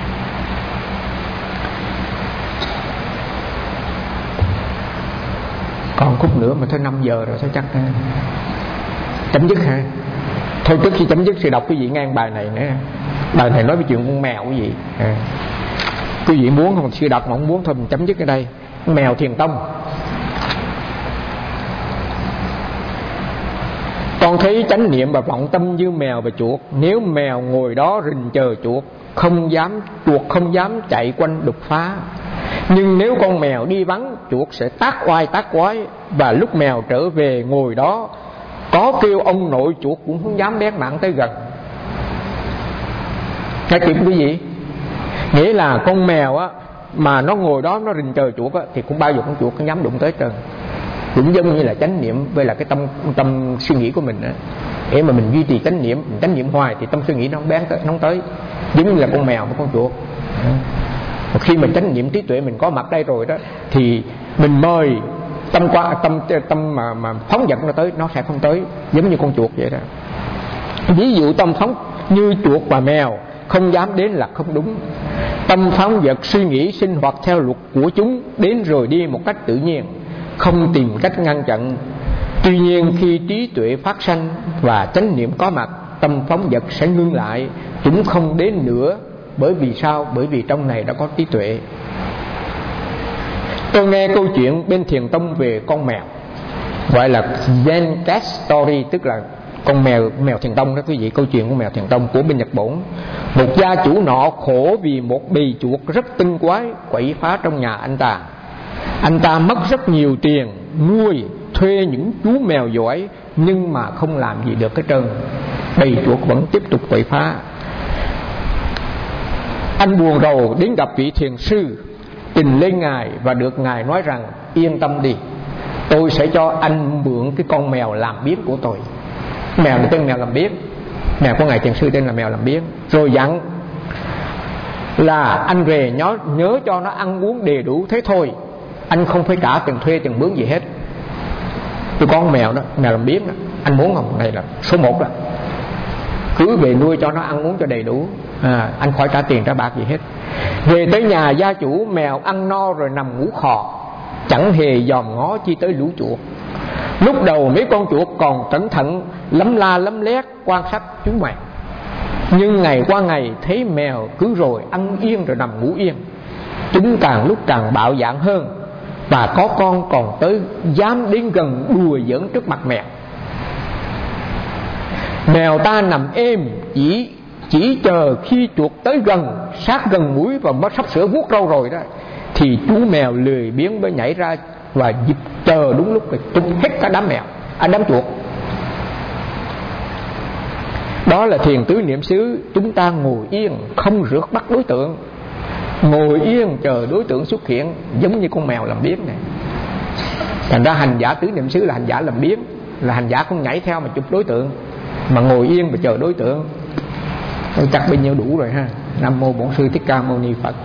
Còn khúc nữa mà thôi, năm giờ rồi, sao chắc chấm dứt ha. Thôi trước khi chấm dứt thì đọc quý vị ngang bài này nữa. Bài này nói về chuyện con mèo quý vị à. Quý vị muốn không sư đọc mà không muốn thôi mình chấm dứt ở đây. Mèo Thiền Tông. Con thấy chánh niệm và vọng tâm như mèo và chuột. Nếu mèo ngồi đó rình chờ chuột, không dám chuột không dám chạy quanh đục phá. Nhưng nếu con mèo đi vắng, chuột sẽ tác oai tác quái. Và lúc mèo trở về ngồi đó, có kêu ông nội chuột cũng không dám bén mảng tới gần. Nghe kịp quý vị? Nghĩa là con mèo á, mà nó ngồi đó nó rình chờ chuột á, thì cũng bao giờ con chuột không dám đụng tới trơn. Cũng giống như là chánh niệm với là cái tâm tâm suy nghĩ của mình á. Để mà mình duy trì chánh niệm, mình chánh niệm hoài thì tâm suy nghĩ nó không bén tới, nó không tới. Giống như là con mèo với con chuột. Và khi mà chánh niệm trí tuệ mình có mặt đây rồi đó, thì mình mời tâm qua tâm tâm mà mà phóng dật nó tới, nó sẽ không tới, giống như con chuột vậy đó. Ví dụ tâm phóng như chuột và mèo, không dám đến là không đúng. Tâm phóng dật suy nghĩ sinh hoạt theo luật của chúng, đến rồi đi một cách tự nhiên, không tìm cách ngăn chặn. Tuy nhiên khi trí tuệ phát sanh và chánh niệm có mặt, tâm phóng dật sẽ ngưng lại, chúng không đến nữa. Bởi vì sao? Bởi vì trong này đã có trí tuệ. Tôi nghe câu chuyện bên Thiền Tông về con mèo, gọi là Zen Cat Story, tức là con mèo mèo Thiền Tông đó quý vị. Câu chuyện của mèo Thiền Tông của bên Nhật Bản. Một gia chủ nọ khổ vì một bầy chuột rất tinh quái quậy phá trong nhà anh ta. Anh ta mất rất nhiều tiền nuôi thuê những chú mèo giỏi, nhưng mà không làm gì được cái trơn. Bầy chuột vẫn tiếp tục quậy phá. Anh buồn rầu đến gặp vị thiền sư, trình lên ngài và được ngài nói rằng yên tâm đi, tôi sẽ cho anh mượn cái con mèo làm biếng của tôi. Mèo là tên mèo làm biếng, mèo của ngài thiền sư tên là mèo làm biếng. Rồi dặn là anh về nhớ, nhớ cho nó ăn uống đầy đủ, thế thôi, anh không phải trả tiền thuê tiền mướn gì hết. Tôi có con mèo đó, mèo làm biếng đó, anh muốn không? Này là số một đó, cứ về nuôi cho nó ăn uống cho đầy đủ, à, anh khỏi trả tiền trả bạc gì hết. Về tới nhà gia chủ, mèo ăn no rồi nằm ngủ khò, chẳng hề dòm ngó chi tới lũ chuột. Lúc đầu mấy con chuột còn cẩn thận lấm la lấm lét quan sát chú mèo, nhưng ngày qua ngày thấy mèo cứ rồi ăn yên rồi nằm ngủ yên, chúng càng lúc càng bạo dạn hơn, và có con còn tới dám đến gần đùa giỡn trước mặt mèo. Mèo ta nằm êm, chỉ chỉ chờ khi chuột tới gần, sát gần mũi và mới sắp sửa vuốt râu rồi đó, thì chú mèo lười biếng mới nhảy ra và dịp chờ đúng lúc rồi tung hết cả đám mèo, à đám chuột. Đó là thiền tứ niệm xứ. Chúng ta ngồi yên không rượt bắt đối tượng, ngồi yên chờ đối tượng xuất hiện, giống như con mèo làm biếng này. Thành ra hành giả tứ niệm xứ là hành giả làm biếng, là hành giả không nhảy theo mà chụp đối tượng, mà ngồi yên mà chờ đối tượng. Chắc bao nhiêu đủ rồi ha. Nam mô Bổn Sư Thích Ca Mâu Ni Phật.